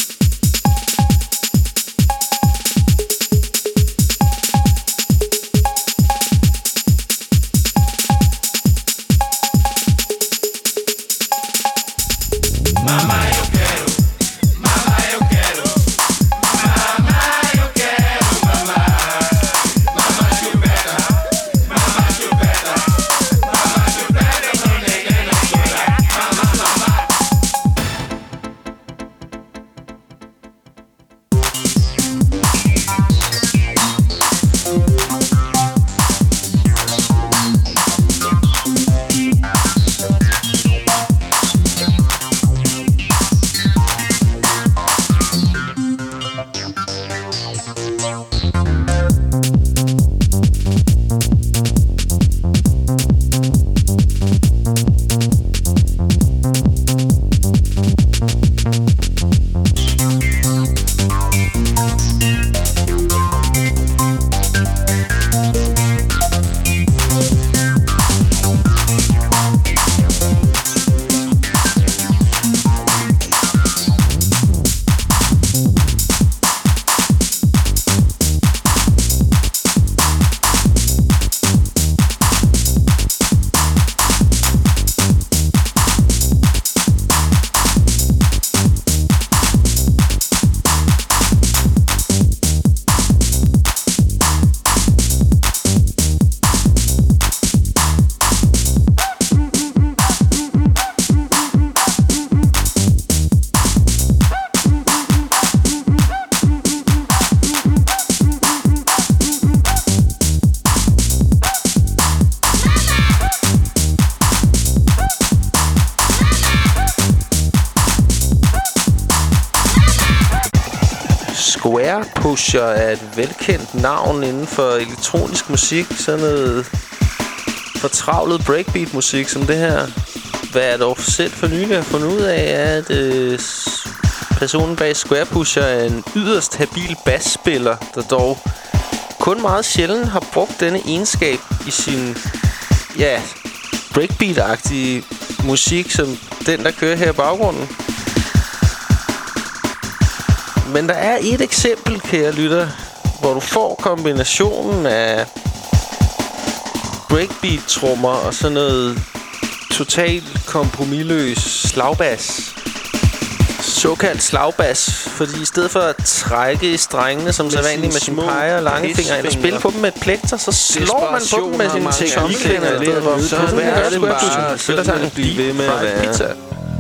Mama, eu quero. Mama, eu quero. Mama, eu quero. Mama. Mama, chupeta. Mama, chupeta. Mama, chupeta. Não negue, não chora. Mama, mama. Squarepusher er et velkendt navn inden for elektronisk musik. Sådan noget fortravlet breakbeat-musik som det her. Hvad jeg dog selv for nylig har fundet ud af, er, at øh, personen bag Squarepusher er en yderst habil bassspiller, der dog kun meget sjældent har brugt denne egenskab i sin ja, breakbeat-agtige musik, som den, der kører her i baggrunden. Men der er et eksempel, kære lytter, hvor du får kombinationen af breakbeat-trommer og sådan noget totalt kompromisløs slagbas. Såkaldt slagbas, fordi i stedet for at trække i strengene som sædvanligt med sin peger og langefinger ind og spille på dem med et plekter, så slår man på dem med sine tommelfinger i stedet for. Så gør det bare, så kan det blive ved med at være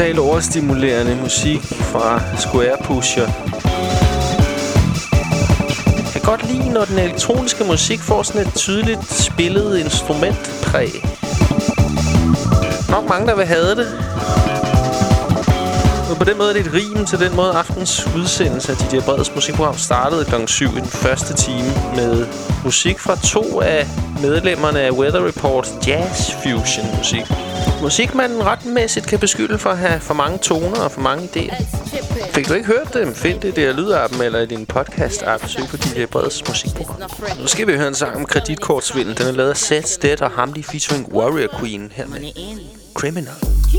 totalt overstimulerende musik fra Square Pusher. Jeg kan godt lide, når den elektroniske musik får sådan et tydeligt spillet instrumentpræg. Nok mange, der vil have det. Og på den måde er det et rim til den måde, aftens udsendelse af D J Breds musikprogram startede klokken syv i den første time med musik fra to af medlemmerne af Weather Reports Jazz Fusion musik. Musik, man retmæssigt kan beskylde for at have for mange toner og for mange idéer. Fik du ikke hørt dem? Find det der lydappen eller i din podcast-app. Søg på D J Breds musikprogram. Nu skal vi høre en sang om kreditkortsvindel. Den er lavet af Seth Stead og Hamdi featuring Warrior Queen her med Criminal.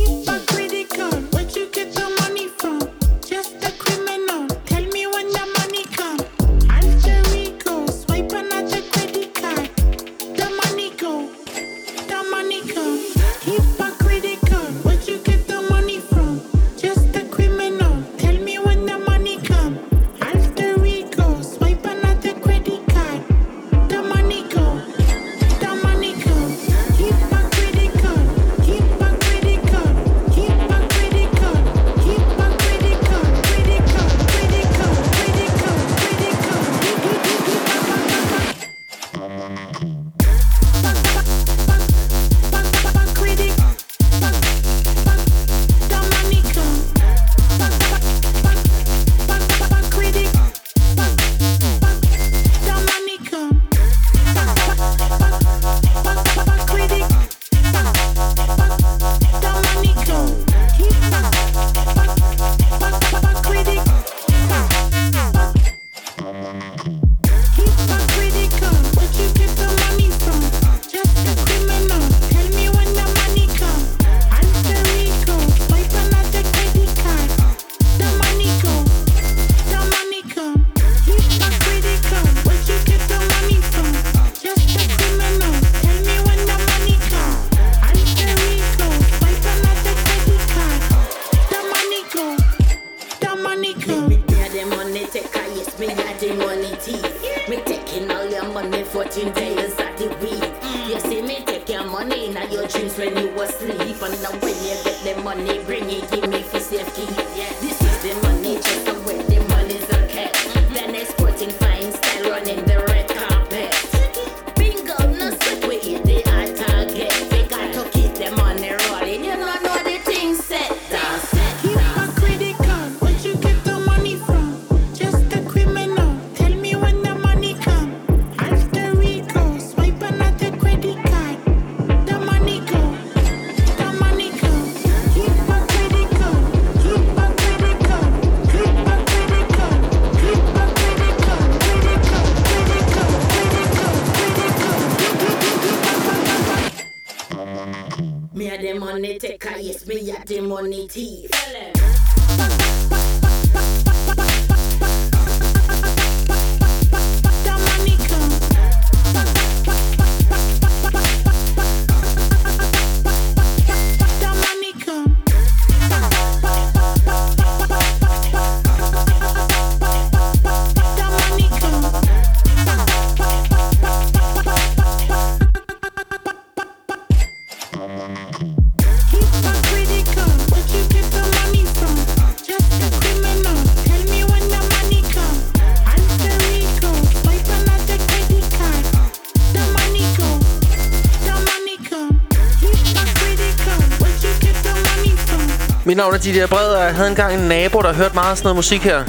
Mit navn er D J Bred, og jeg havde engang en nabo, der hørte meget sådan noget musik her.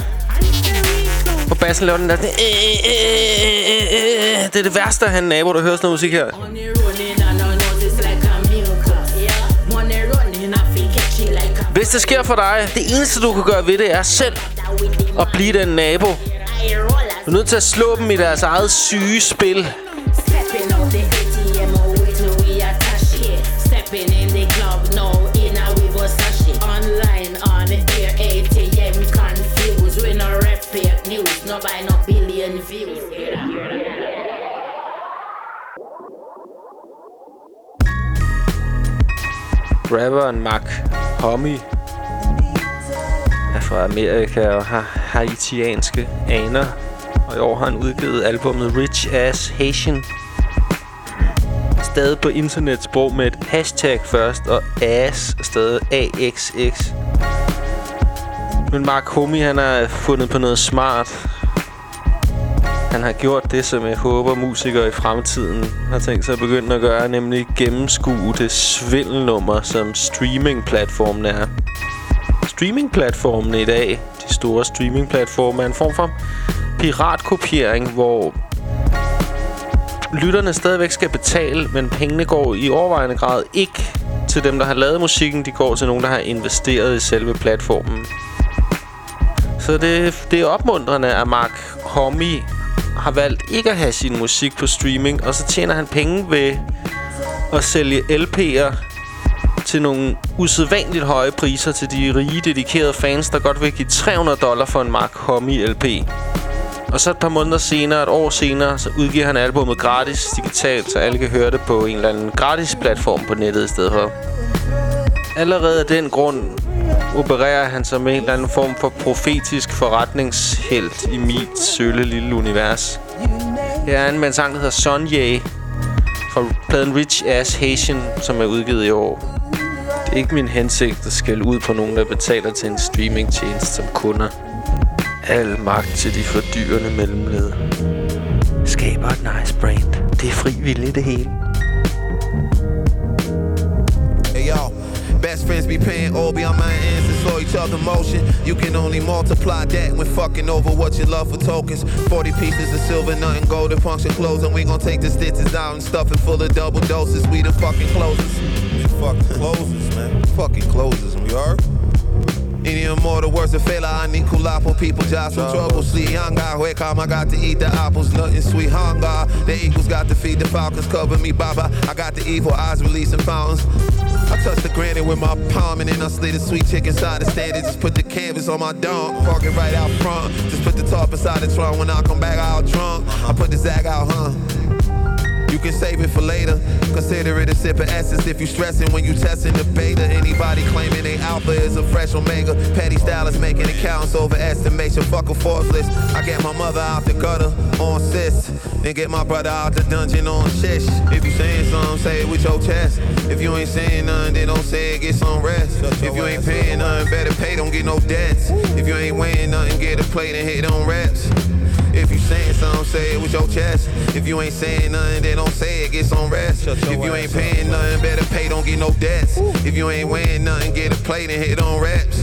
På bassen laver den der... Det er det værste at have en nabo, der hører sådan noget musik her. Hvis det sker for dig, det eneste du kan gøre ved det er selv at blive den nabo. Du er nødt til at slå dem i deres eget syge spil. Online on air, A T M confused. We no rep fake news, no buy no billion views. Rapperen Mark Homie er fra Amerika og har haitianske aner. Og i år har han udgivet albumet Rich Ass Haitian. Stadig på internetsprog med et hashtag først, og ass stadig A X X. Men Mark Homie, han har fundet på noget smart. Han har gjort det, som jeg håber musikere i fremtiden har tænkt sig at begynde at gøre, nemlig gennemskue det svindelnummer, som streamingplatformen er. Streamingplatformene i dag, de store streamingplatforme, er en form for piratkopiering, hvor lytterne stadigvæk skal betale, men pengene går i overvejende grad ikke til dem, der har lavet musikken. De går til nogen, der har investeret i selve platformen. Så det, det er opmuntrende, at Mark Homie har valgt ikke at have sin musik på streaming, og så tjener han penge ved at sælge L P'er til nogle usædvanligt høje priser til de rige, dedikerede fans, der godt vil give tre hundrede dollar for en Mark Homie L P. Og så et par måneder senere, et år senere, så udgiver han albumet gratis digitalt, så alle kan høre det på en eller anden gratis platform på nettet i stedet for. Allerede af den grund opererer han sig med en eller anden form for profetisk forretningshelt i mit sølle lille univers. Her er han med en sang, der hedder Sonye fra pladen Rich Ass Haitian, som er udgivet i år. Det er ikke min hensigt at skælde ud på nogen, der betaler til en streamingtjeneste som kunder. Al magt til de fordyrende mellemled. Skaber et nice brand. Det er frivilligt det hele. Hey yo, best friends be paying all beyond my ends and saw each other motion. You can only multiply that when fucking over what you love for tokens. forty pieces of silver, nothing golden, function clothes, and we gon' take the stitches out and stuff it full of double doses. We the fucking closers. We fucking closers, man. Fucking closers, we are. Any more the words of failure, I need kulapo. People jostle trouble, see hunger. Where come I got to eat the apples, nothing sweet hunger. The eagles got to feed the falcons, cover me, baba. I got the evil eyes releasing fountains. I touched the granite with my palm and then I slid a sweet chicken side of stand and just put the canvas on my dome. Park it right out front, just put the top inside the trunk. When I come back out drunk, I put the zag out, huh? You can save it for later. Consider it a sip of essence if you stressing when you testing the beta. Anybody claiming they alpha is a fresh omega. Petty style is making accounts overestimation. Fuck a fourth list. I get my mother out the gutter on sis, then get my brother out the dungeon on shish. If you saying something, say it with your chest. If you ain't saying nothing, then don't say it, get some rest. If you ain't paying nothing, better pay, don't get no debts. If you ain't weighing nothing, get a plate and hit on reps. If you saying something, say it with your chest. If you ain't saying nothing, then don't say it, get some rest. If you ain't paying nothing, better pay, don't get no debts. If you ain't weighing nothing, get a plate and hit on reps.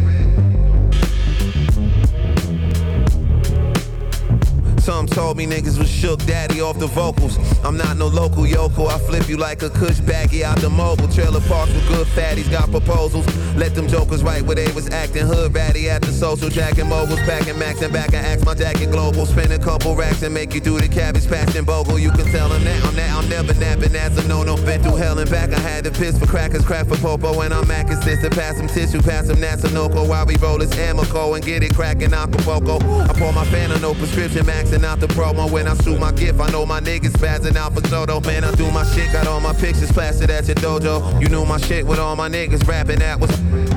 Some told me niggas was shook daddy off the vocals. I'm not no local yokel. I flip you like a kush baggy out the mobile. Trailer parks with good fatties got proposals. Let them jokers write where they was acting hood ratty at the social. Jacking moguls, packing max and back and axe my jacket global. Spend a couple racks and make you do the cabbage patch and bogle. You can tell them that I'm that I'm never napping as a no-no. Been through hell and back. I had to piss for crackers, crack for popo. When I'm at consistent, pass some tissue, pass some Natsunoco. While we roll this Amoco and get it cracking Acapulco. I pour my fan on no prescription, maxing out the promo. When I shoot my gift, I know my niggas spazzing out for Soto. Man, I do my shit, got all my pictures plastered at your dojo. You knew my shit with all my niggas rapping that was.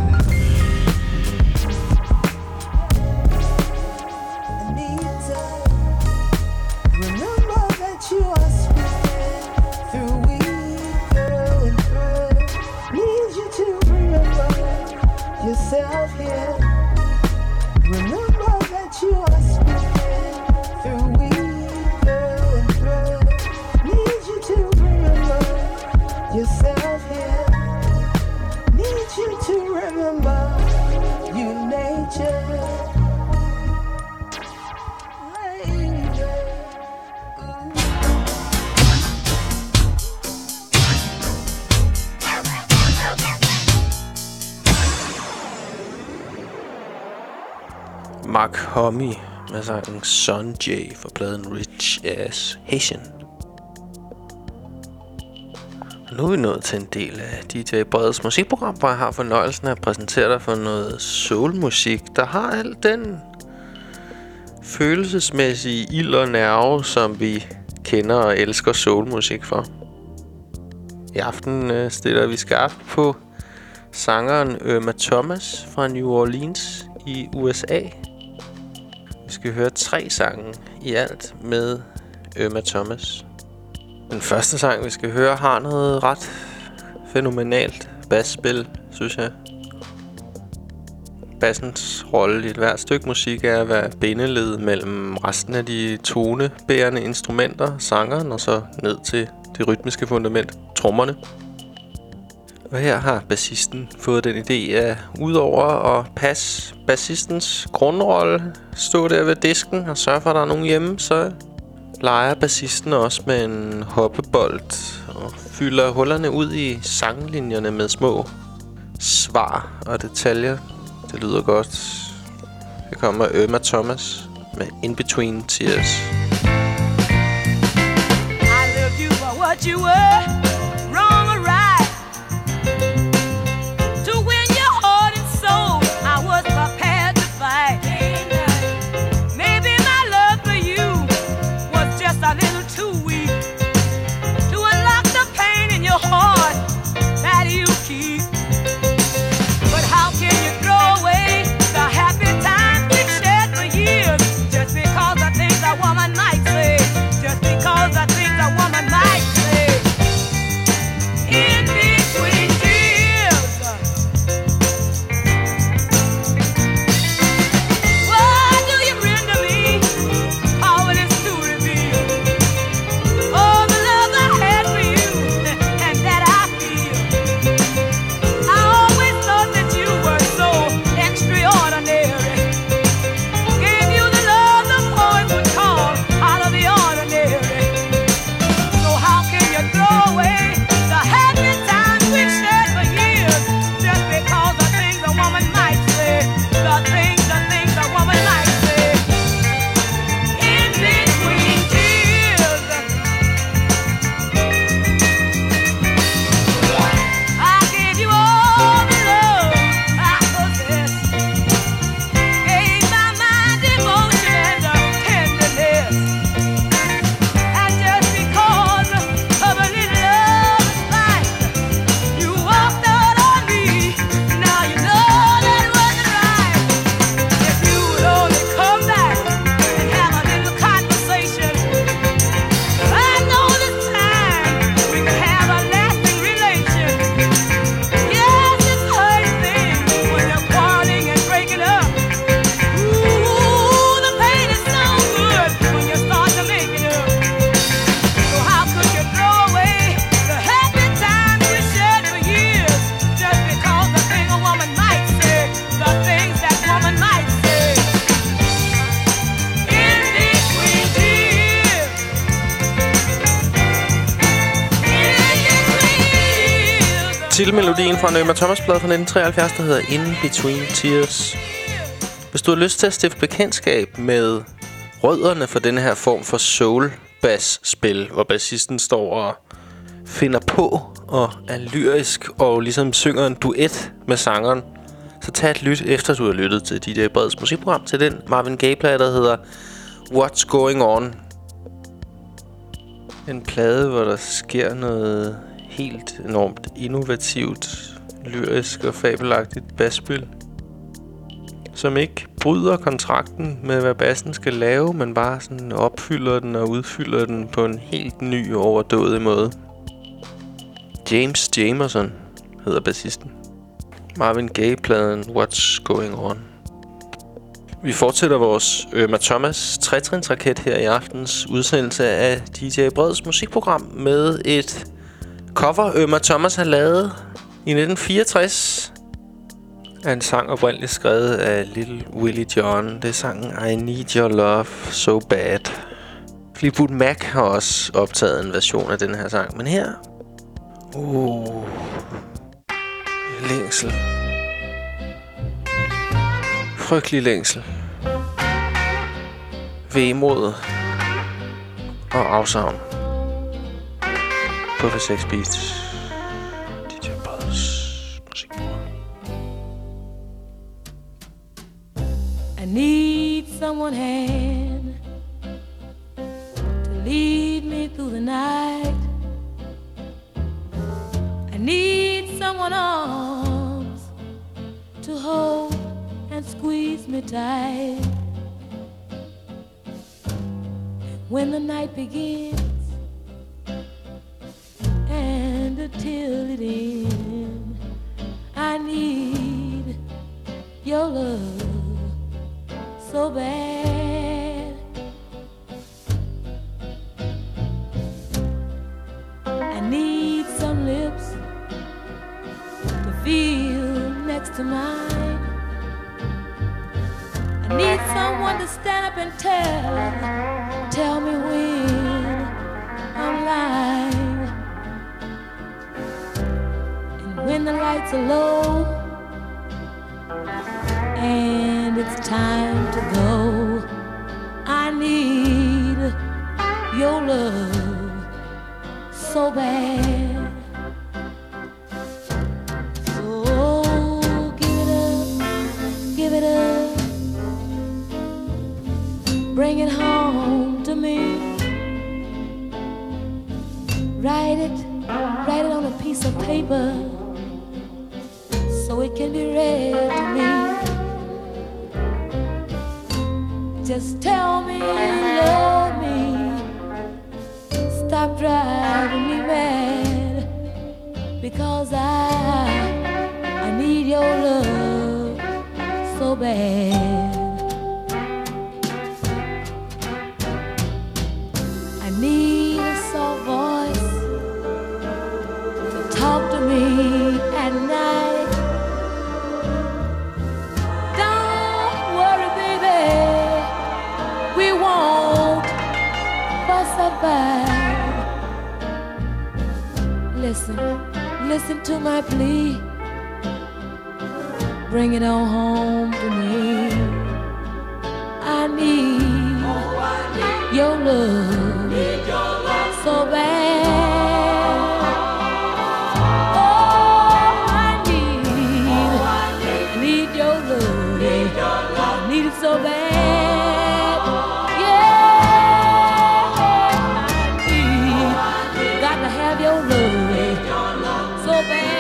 Yourself here. Remember that you are speaking through weather and thread. Need you to remember yourself here. Need you to remember you nature. Mark Homie med sangen Sonye fra pladen Rich Ass Haitian. Nu er vi nået til en del af D J Breds musikprogram, hvor jeg har fornøjelsen af at præsentere dig for noget soulmusik, der har al den følelsesmæssige ild og nerve, som vi kender og elsker soulmusik for. I aften øh, stiller vi skarpt på sangeren Irma Thomas fra New Orleans i U S A. Vi skal høre tre sange i alt med Irma Thomas. Den første sang, vi skal høre, har noget ret fænomenalt basspil, synes jeg. bassens rolle i et hvert stykke musik er at være bindeled mellem resten af de tonebærende instrumenter, sangeren, og så ned til det rytmiske fundament, trommerne. Og her har bassisten fået den idé at udover at passe bassistens grundrolle, stå der ved disken og sørge for, at der er nogen hjemme, så leger bassisten også med en hoppebold og fylder hullerne ud i sanglinjerne med små svar og detaljer. Det lyder godt. Det kommer Irma Thomas med In Between Tears. I loved you for what you were, wrong or right. To win your heart and soul, I was prepared to fight. Maybe my love for you was just a little too weak to unlock the pain in your heart that you keep. But how can you throw away the happy times we've shared for years just because of things a woman might say? Just because of things a woman might say. In between tears, why do you render me powerless to reveal all the love I had for you and that I feel? I always thought that you were so extraordinary. Gave you the love the poets would call out of the ordinary. So how can you throw away the happy times we've shared for years just because of things a woman might say? The things, the things a woman might say. In between tears, I gave you all the love I possess. Gave my mind devotion and uh, tenderness. And just because of a little love and fight, you walked out on me. Now you know that wasn't right. If you would only come back and have a little conversation, I know this time we could have a lasting relation. Yes, it's hurting things when you're quarreling and breaking up. Ooh, the pain is so good when you start to make it up. So how could you throw away the happy times we shared for years just because the thing a woman might say, the things that woman might say? In between tears, in between tears. Titelmelodien fra en Irma Thomas-plade fra nitten treoghalvfjerds, der hedder In Between Tears. Hvis du har lyst til at stifte bekendtskab med rødderne for denne her form for soul-bass-spil, hvor bassisten står og finder på og er lyrisk og ligesom synger en duet med sangeren, så tag et lyt efter du har lyttet til D J Breds musikprogram til den Marvin Gaye-plade, der hedder What's Going On. En plade, hvor der sker noget helt enormt innovativt, lyrisk og fabelagtigt basspil, som ikke bryder kontrakten med, hvad bassen skal lave, men bare sådan opfylder den og udfylder den på en helt ny og overdådig måde. James Jamerson hedder bassisten. Marvin Gaye-pladen What's Going On. Vi fortsætter vores Irma Thomas tretrinsraket her i aftens udsendelse af D J Breds musikprogram med et cover, Irma Thomas har lavet i nitten fireogtres af en sang oprindeligt skrevet af Little Willie John. Det er sangen I Need Your Love So Bad. Fleetwood Mac har også optaget en version af den her sang, men her... Uh, længsel. Frygtelig længsel. Vemod og afsavn. På V seks Beats. D J Breds musikprogram. I need someone hand to lead me through the night. I need someone arms to hold and squeeze me tight. When the night begins and until it ends, I need your love so bad. I need some lips to feel next to mine. I need someone to stand up and tell, tell me when I'm lying. And when the lights are low and it's time to go, I need your love so bad. So give it up, give it up, bring it home to me. Write it, write it on a piece of paper so it can be read to me. Just tell me you love me. Stop driving me mad, because I I need your love so bad. I need a soft voice to talk to me at night. Don't worry, baby, we won't fuss or fight. Listen, listen to my plea. Bring it on home to me. I need, oh, I need your love, need your love so bad. Oh, I need, oh, I need, need your love, need your love, need it so bad. Yeah, I need, oh, I need, got to have your love, need your love so bad.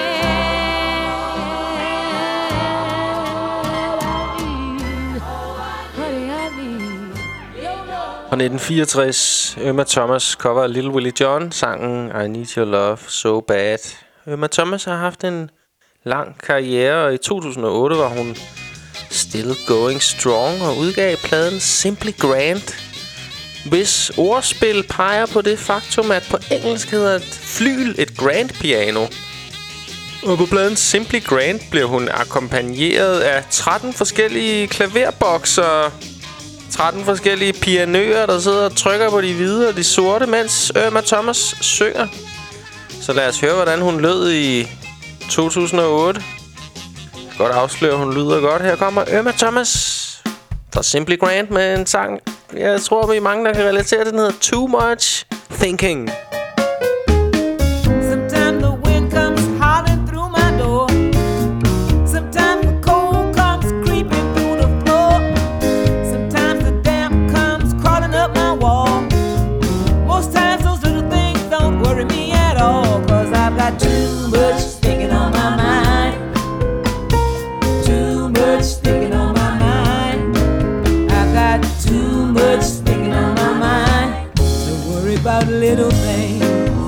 Fra nitten fireogtres, Irma Thomas cover Little Willie John, sangen I Need Your Love So Bad. Irma Thomas har haft en lang karriere, og i to tusind og otte var hun still going strong og udgav pladen Simply Grand, hvis ordspil peger på det faktum, at på engelsk hedder et flyl et grand piano. Og på pladen Simply Grand bliver hun akkompagneret af tretten forskellige klaverbokser, tretten forskellige pianører, der sidder og trykker på de hvide og de sorte, mens Irma Thomas synger. Så lad os høre, hvordan hun lød i to tusind og otte. Godt afsløre, hun lyder godt. Her kommer Irma Thomas fra Simply Grand med en sang, jeg tror, vi er mange, der kan relatere til. Den hedder Too Much Thinking. Sometimes the wind comes howling through my door. Sometimes the cold comes creeping through the floor. Sometimes the damp comes crawling up my wall. Most times those little things don't worry me at all, 'cause I've got too much thinking on my mind. Too much thinking on my mind. I've got too much thinking on my mind to worry about little things.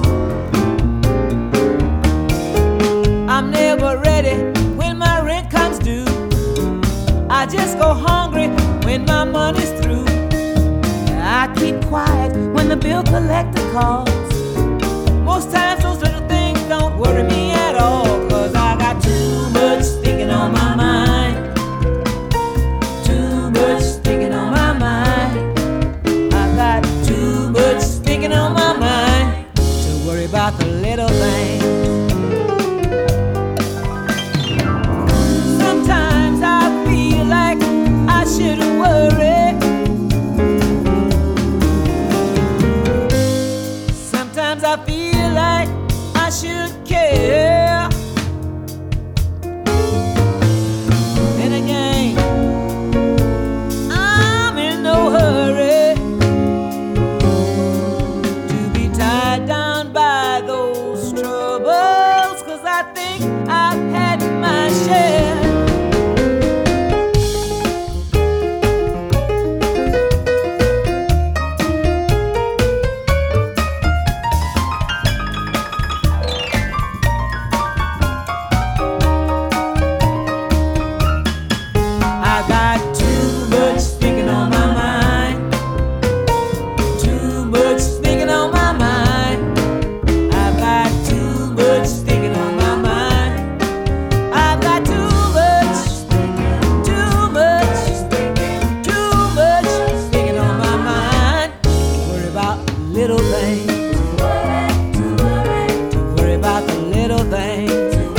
I'm never ready when my rent comes due. I just go hungry when my money's through. I keep quiet when the bill collector calls. Most times those little things don't worry me at all, 'cause I got too much thinking on my mind. Too much thinking on my mind. I got too much thinking on my mind to worry about the little things. Sometimes I feel like I shouldn't worry. Sometimes I feel like I should care. Then again, I'm in no hurry to be tied down by those little things. Worry about the little things.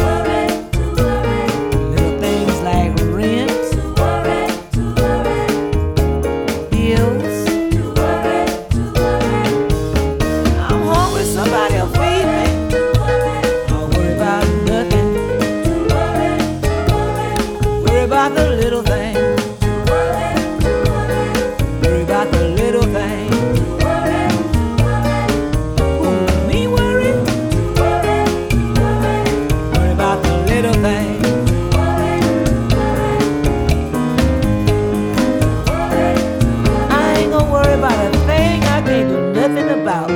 Little things like rent, bills. I'm hungry, somebody will feed me. Don't worry about nothing. Worry about the little things. Worry about the little things. About.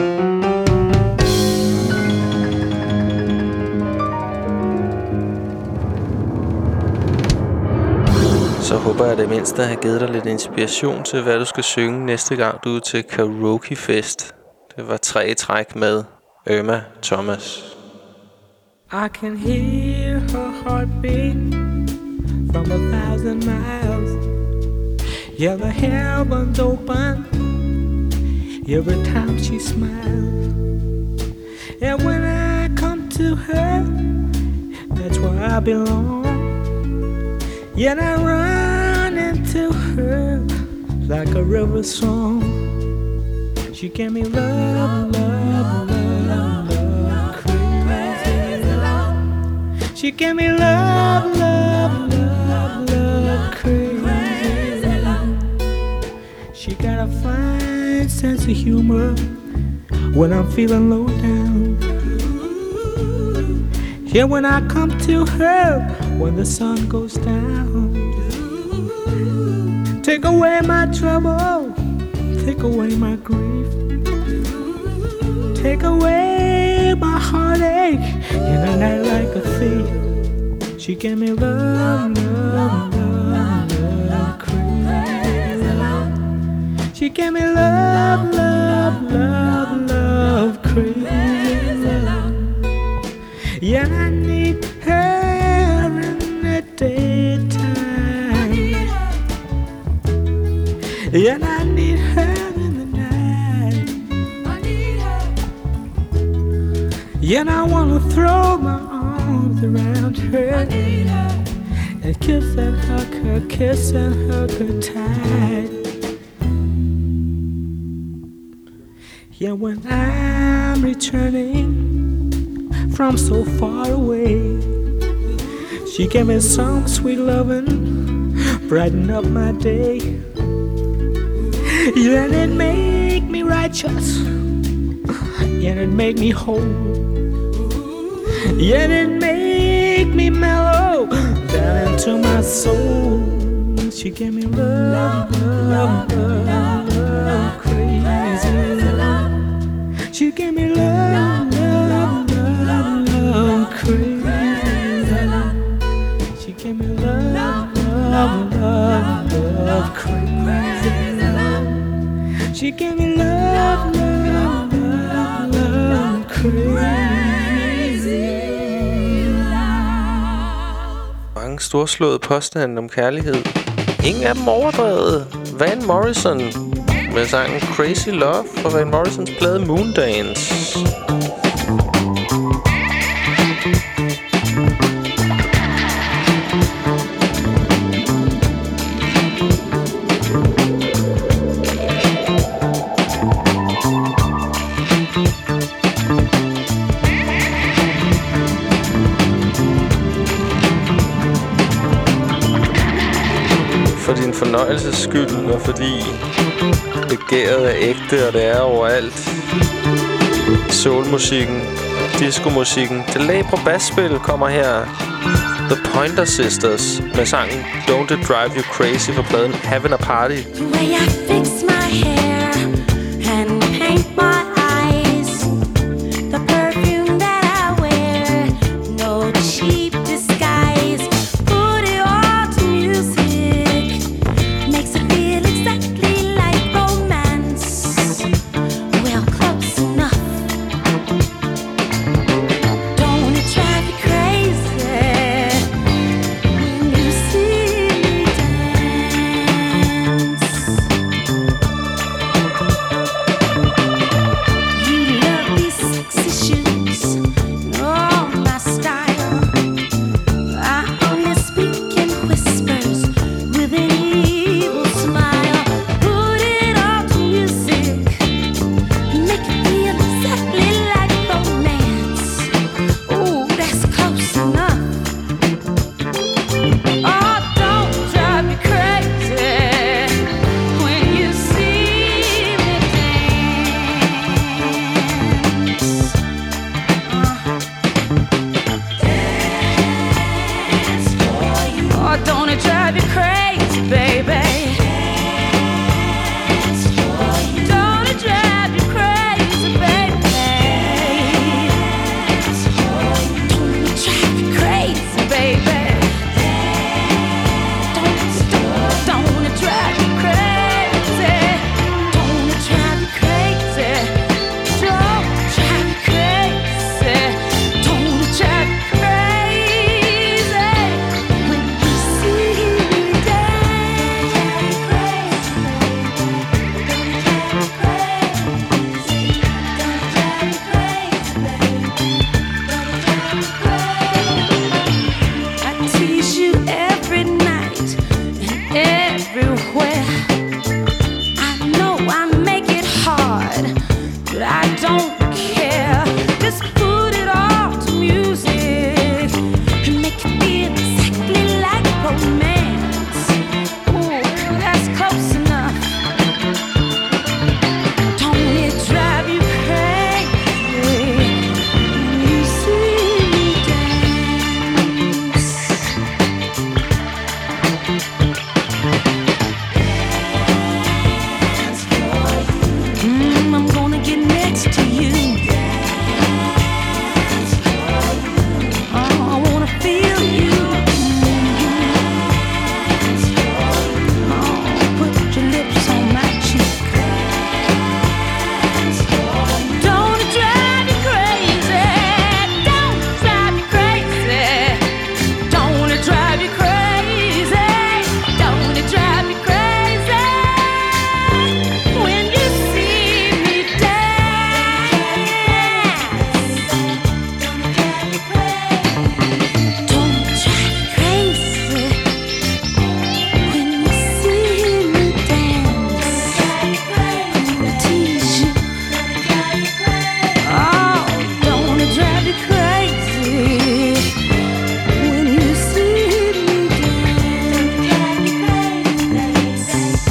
Så håber jeg det mindste har givet dig lidt inspiration til, hvad du skal synge næste gang du er til Karaoke Fest. Det var tre i træk med Irma Thomas. I can hear her heartbeat from a thousand miles. Yeah, the heavens open every time she smiles. And when I come to her, that's where I belong. Yet I run into her like a river song. She gave me love, love, love, love, crazy love. She gave me love, love, love, love, crazy love. She got a fine sense of humor when I'm feeling low down. Yeah, when I come to her when the sun goes down. Take away my trouble, take away my grief, take away my heartache in a night like a thief. She gave me love, love, love, love, crazy love. She gave me love, love, love, love, crazy love. Yeah, I need her in the daytime. Yeah, I need her in the night. I need her. Yeah, I wanna throw my arms around her. I need her. And kiss and hug her, kiss and hug her tight. Yeah, when I'm returning from so far away, she gave me some sweet loving, brighten up my day. Yeah, and it make me righteous, yeah, it make me whole, yeah, it make me mellow down into my soul. She gave me love, love, love, love, crazy love. She gave me love, love, love, love, crazy love. She gave me love, love, love, love, crazy love. She gave me love, love, love, love, crazy love. Mange storslåede påstande om kærlighed. Ingen af dem overdrevet. Van Morrison med sangen Crazy Love fra Van Morrisons plade Moondance. For din fornøjelses skyld, og fordi begæret er ægte, og det er overalt. Soulmusikken, discomusikken, det læbre basspil kommer her. The Pointer Sisters med sangen Don't It Drive You Crazy fra pladen Having a Party. The way I fix my hair and paint my eyes, the perfume that I wear, no cheap disguise. Put it all to music, makes it feel exactly like romance. Well, close enough. Don't it drive you crazy when you see me dance? don't care. Just put it all to music and make it feel exactly like romance. Ooh, that's close enough. Don't it drive you crazy when you see me dance? Mm, I'm gonna get next to you. Oh, I wanna feel you. Oh, put your lips on my cheek. Don't it drive you crazy? Don't it drive you crazy? Don't it drive you crazy? Don't it drive you crazy when you see me dance? Don't it drive you crazy? Don't it drive you crazy when you see me dance? Gonna tease you. Oh, don't it drive you crazy when you see me dance?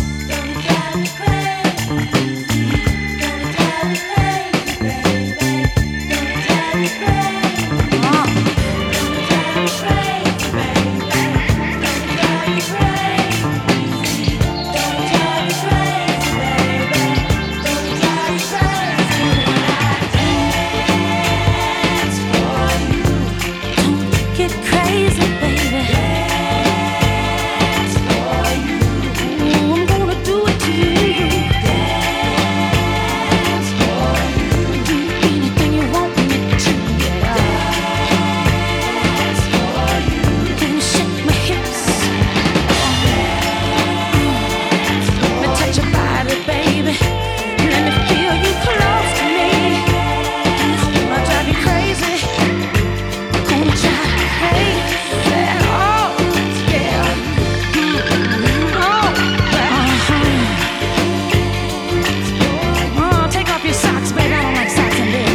Get crazy, baby. Ooh, I'm gonna do it to you. Do anything you want me to. Can you shake my hips? Let me touch your body, baby. Let me feel you close to me. Gonna drive you crazy. Gonna drive you crazy. Oh, yeah. Oh, uh-huh. Oh, take off your socks, baby. I don't like socks in bed.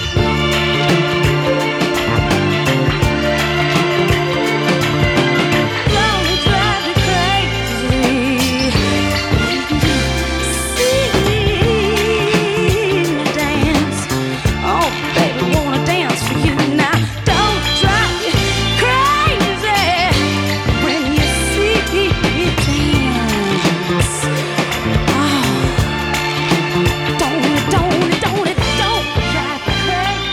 Gonna drive you crazy. See me dance. Oh, baby, wanna dance for you now. Don't drive you crazy when you see me dance. Oh, don't it, don't it, don't it, don't drive you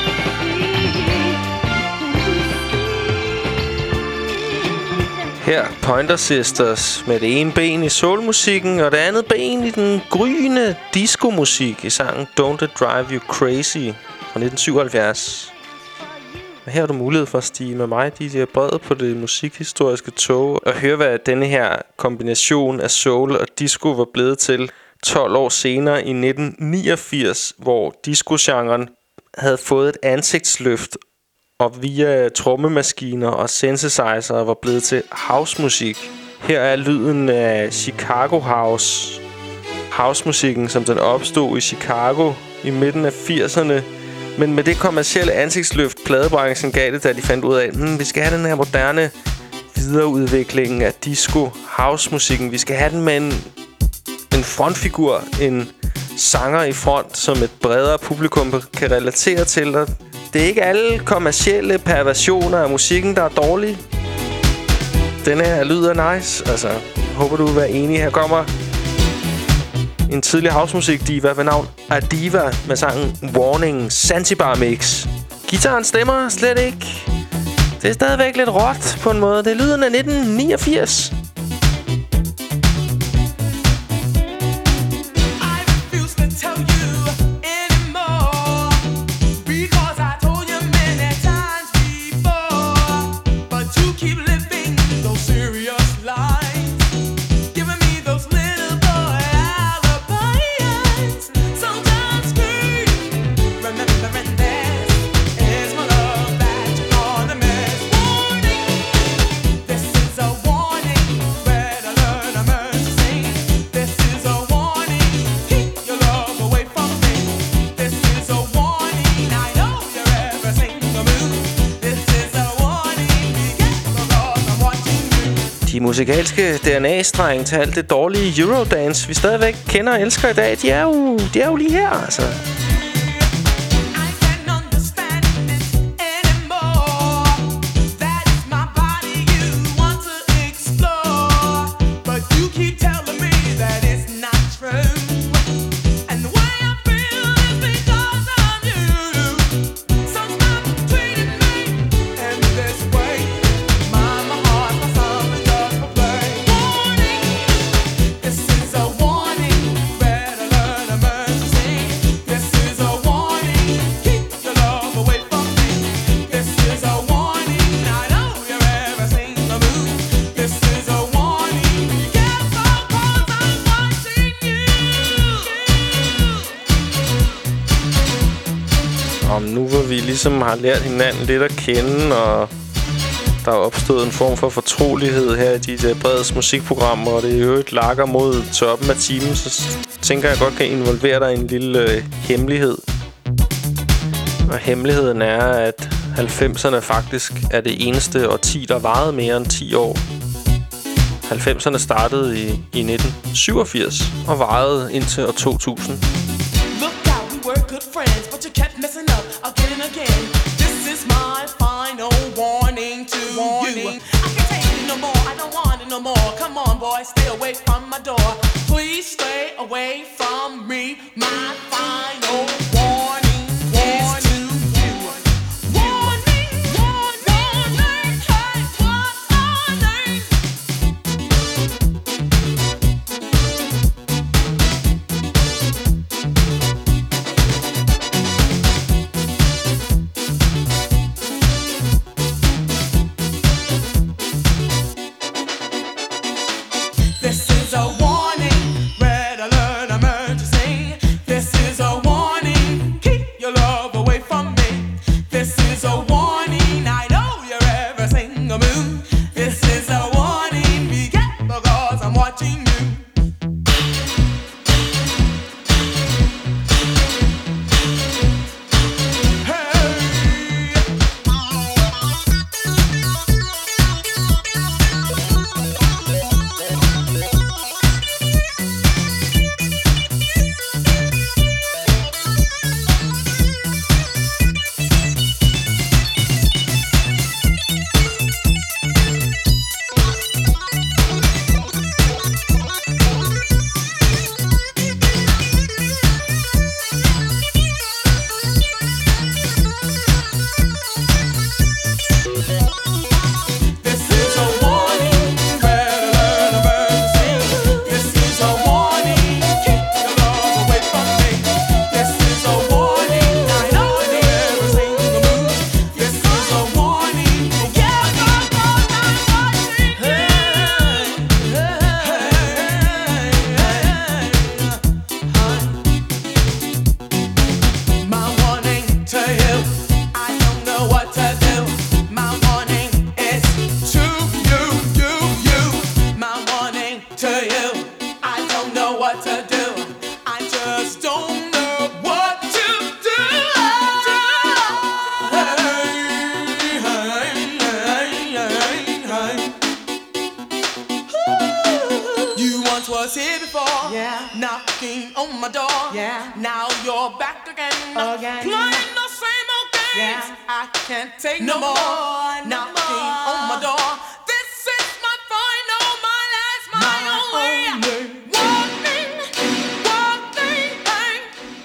Her Pointer Sisters med det ene ben i soulmusikken og det andet ben i den gryende disco-musik i sangen Don't It Drive You Crazy fra nitten syvoghalvfjerds. Og her har du mulighed for at stige med mig, D J Brede, på det musikhistoriske tog og høre, hvad denne her kombination af soul og disco var blevet til tolv år senere i nitten niogfirs, hvor disco-genren havde fået et ansigtsløft og via trommemaskiner og synthesizer var blevet til housemusik. Her er lyden af Chicago House. Housemusikken, som den opstod i Chicago i midten af firserne. Men med det kommercielle ansigtsløft, pladebranchen gav det, da de fandt ud af, at hmm, vi skal have den her moderne videreudvikling af disco housemusikken. Vi skal have den med en, en frontfigur, en sanger i front, som et bredere publikum kan relatere til. Og det er ikke alle kommercielle perversioner af musikken, der er dårlige. Den her lyder nice. Altså, håber du vil være enig. Her kommer en tidlig housemusik-diva ved navn Adiva med sangen Warning Zanzibar Mix. Gitaren stemmer slet ikke. Det er stadigvæk lidt råt på en måde. Det er lyden af nitten niogfirs. This is a warning. musikalske D N A-streng til alt det dårlige Eurodance, vi stadigvæk kender og elsker i dag, de er jo, de er jo lige her, altså. Ligesom har lært hinanden lidt at kende, og der er opstået en form for fortrolighed her i de Breds musikprogrammer, og det er jo et lakker mod toppen af timen, så tænker jeg godt kan involvere dig i en lille øh, hemmelighed. Og hemmeligheden er, at halvfemserne faktisk er det eneste årti, der varede mere end ti år. halvfemserne startede i, i nitten syvogfirs og varede indtil år to tusind. Good friends, but you kept messing up again and again. This is my final warning to warning. you. I can't take it no more, I don't want it no more. Come on, boy, stay away from my door. Please stay away from me. My final warning is to you. Warning, warning, hey, warning. was here before, yeah. Knocking on my door, yeah. Now you're back again, again. Playing the same old games, yeah. I can't take no, no more, no knocking more. On my door. This is my final, my last, my, my only, only. Walking, walking, hey.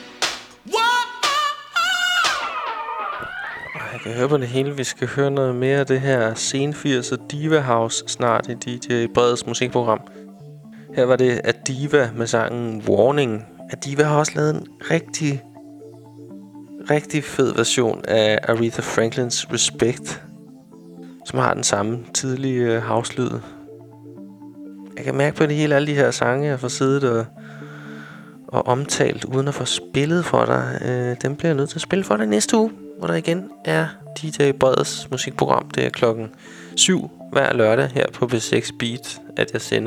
Jeg kan høre på det hele. Vi skal høre noget mere af det her sen firser Diva House snart i D J Breds musikprogram. Her var det Adiva med sangen Warning. Adiva har også lavet en rigtig, rigtig fed version af Aretha Franklins Respect, som har den samme tidlige house-lyd. Jeg kan mærke på det hele, alle de her sange, jeg får siddet og, og omtalt, uden at få spillet for dig. Øh, dem bliver jeg nødt til at spille for dig næste uge, hvor der igen er D J Breds musikprogram. Det er klokken syv hver lørdag her på B seks Beat, at jeg sender.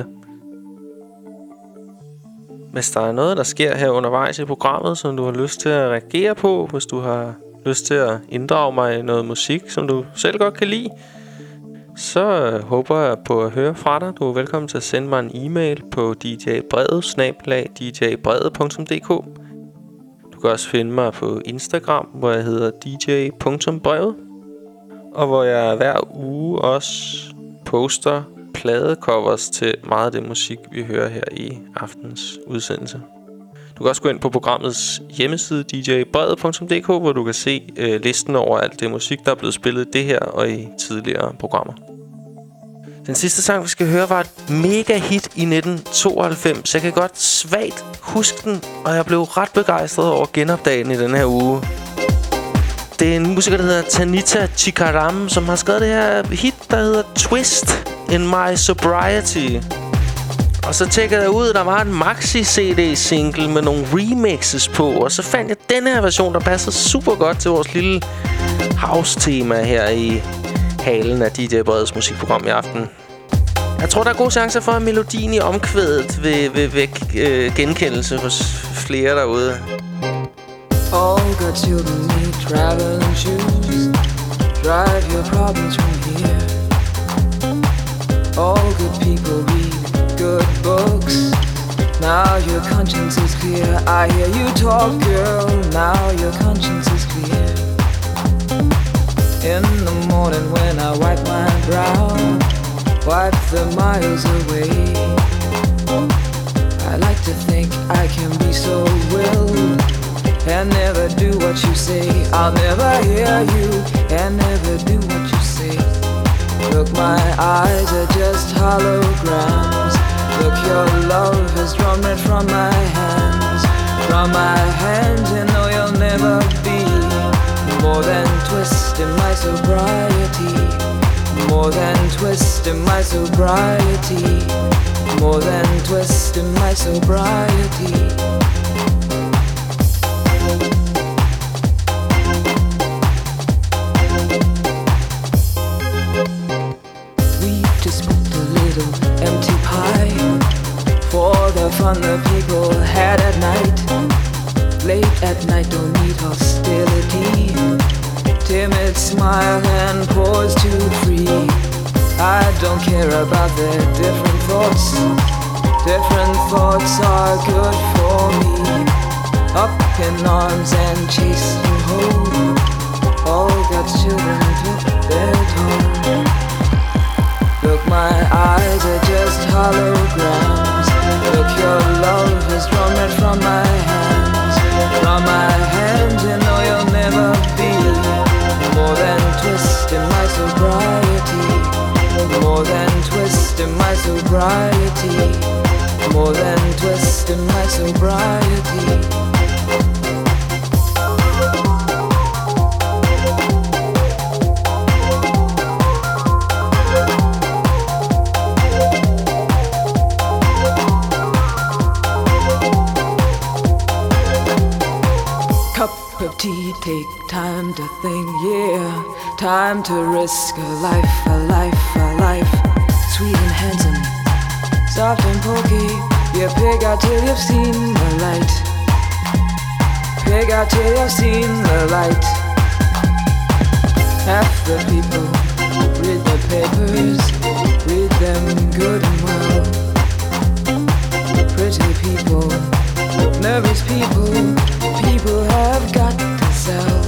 Hvis der er noget, der sker her undervejs i programmet, som du har lyst til at reagere på, hvis du har lyst til at inddrage mig i noget musik, som du selv godt kan lide, så øh, håber jeg på at høre fra dig. Du er velkommen til at sende mig en e-mail på d j brevet snabel-a d j brevet punktum d k. Du kan også finde mig på Instagram, hvor jeg hedder d j punktum brevet, og hvor jeg hver uge også poster pladecovers til meget af det musik, vi hører her i aftens udsendelse. Du kan også gå ind på programmets hjemmeside d j brevet punktum d k, hvor du kan se øh, listen over alt det musik, der er blevet spillet i det her og i tidligere programmer. Den sidste sang, vi skal høre, var et mega hit i nitten tooghalvfems. Jeg kan godt svagt huske den, og jeg blev ret begejstret over genopdagen i den her uge. Det er en musiker, der hedder Tanita Chikaram, som har skrevet det her hit, der hedder Twist in My Sobriety. Og så tjekkede jeg ud, at der var en maxi-C D-single med nogle remixes på. Og så fandt jeg den her version, der passer super godt til vores lille house-tema her i halen af D J Breds musikprogram i aften. Jeg tror, der er gode chancer for, at melodien i omkvædet vil, vil vække øh, genkendelse hos flere derude. All good children need traveling shoes. Drive your problems from here. All good people read good books. Now your conscience is clear. I hear you talk, girl. Now your conscience is clear. In the morning when I wipe my brow, wipe the miles away. I like to think I can be so willed and never do what you say. I'll never hear you and never do what you say. Look, my eyes are just holograms. Look, your love has drawn it from my hands. From my hands, you know you'll never be more than twist in my sobriety. More than twist in my sobriety. More than twist in my sobriety. Empty pie for the fun the people had at night. Late at night, don't need hostility. Timid smile and pause too free. I don't care about their different thoughts. Different thoughts are good for me. Up in arms and chasing home. All God's children took their toll. Look, my eyes are just holograms. Look, your love has drawn it from my hands. From my hands, you know you'll never be more than twist in my sobriety. More than twist in my sobriety. More than twist in my sobriety. Of tea, take time to think, yeah. Time to risk a life, a life, a life. Sweet and handsome, soft and pokey. You pig out till you've seen the light. Pig out till you've seen the light. Half the people read the papers, read them good and well. Pretty people, nervous people, people have got to sell.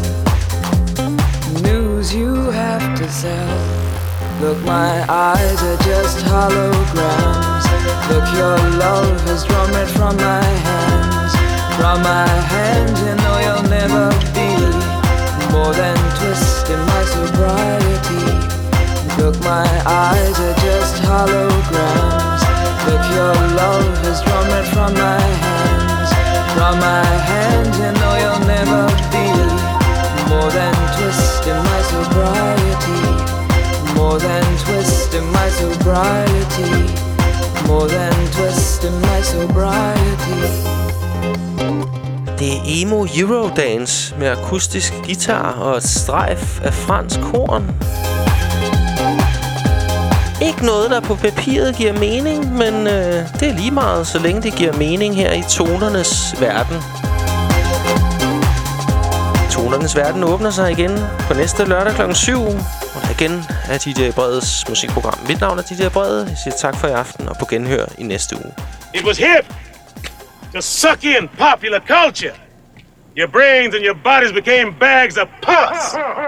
News you have to sell. Look, my eyes are just holograms. Look, your love has drawn it from my hands. From my hands, you know you'll never be more than twist in my sobriety. Look, my eyes are just holograms. Look, your love has drawn it from my hands. From my hands, you know you'll never be more than twist in my sobriety. More than twist in my sobriety. More than twist in my sobriety. Det er emo Eurodance med akustisk guitar og et strejf af fransk horn. Ikke noget, der på papiret giver mening, men øh, det er lige meget, så længe det giver mening her i tonernes verden. Tonernes verden åbner sig igen på næste lørdag klokken syv, og der igen af D J Breds musikprogram. Mit navn er D J Bred. Jeg siger tak for i aften og på genhør i næste uge. It was hip to suck in popular culture. Your brains and your bodies became bags of pus.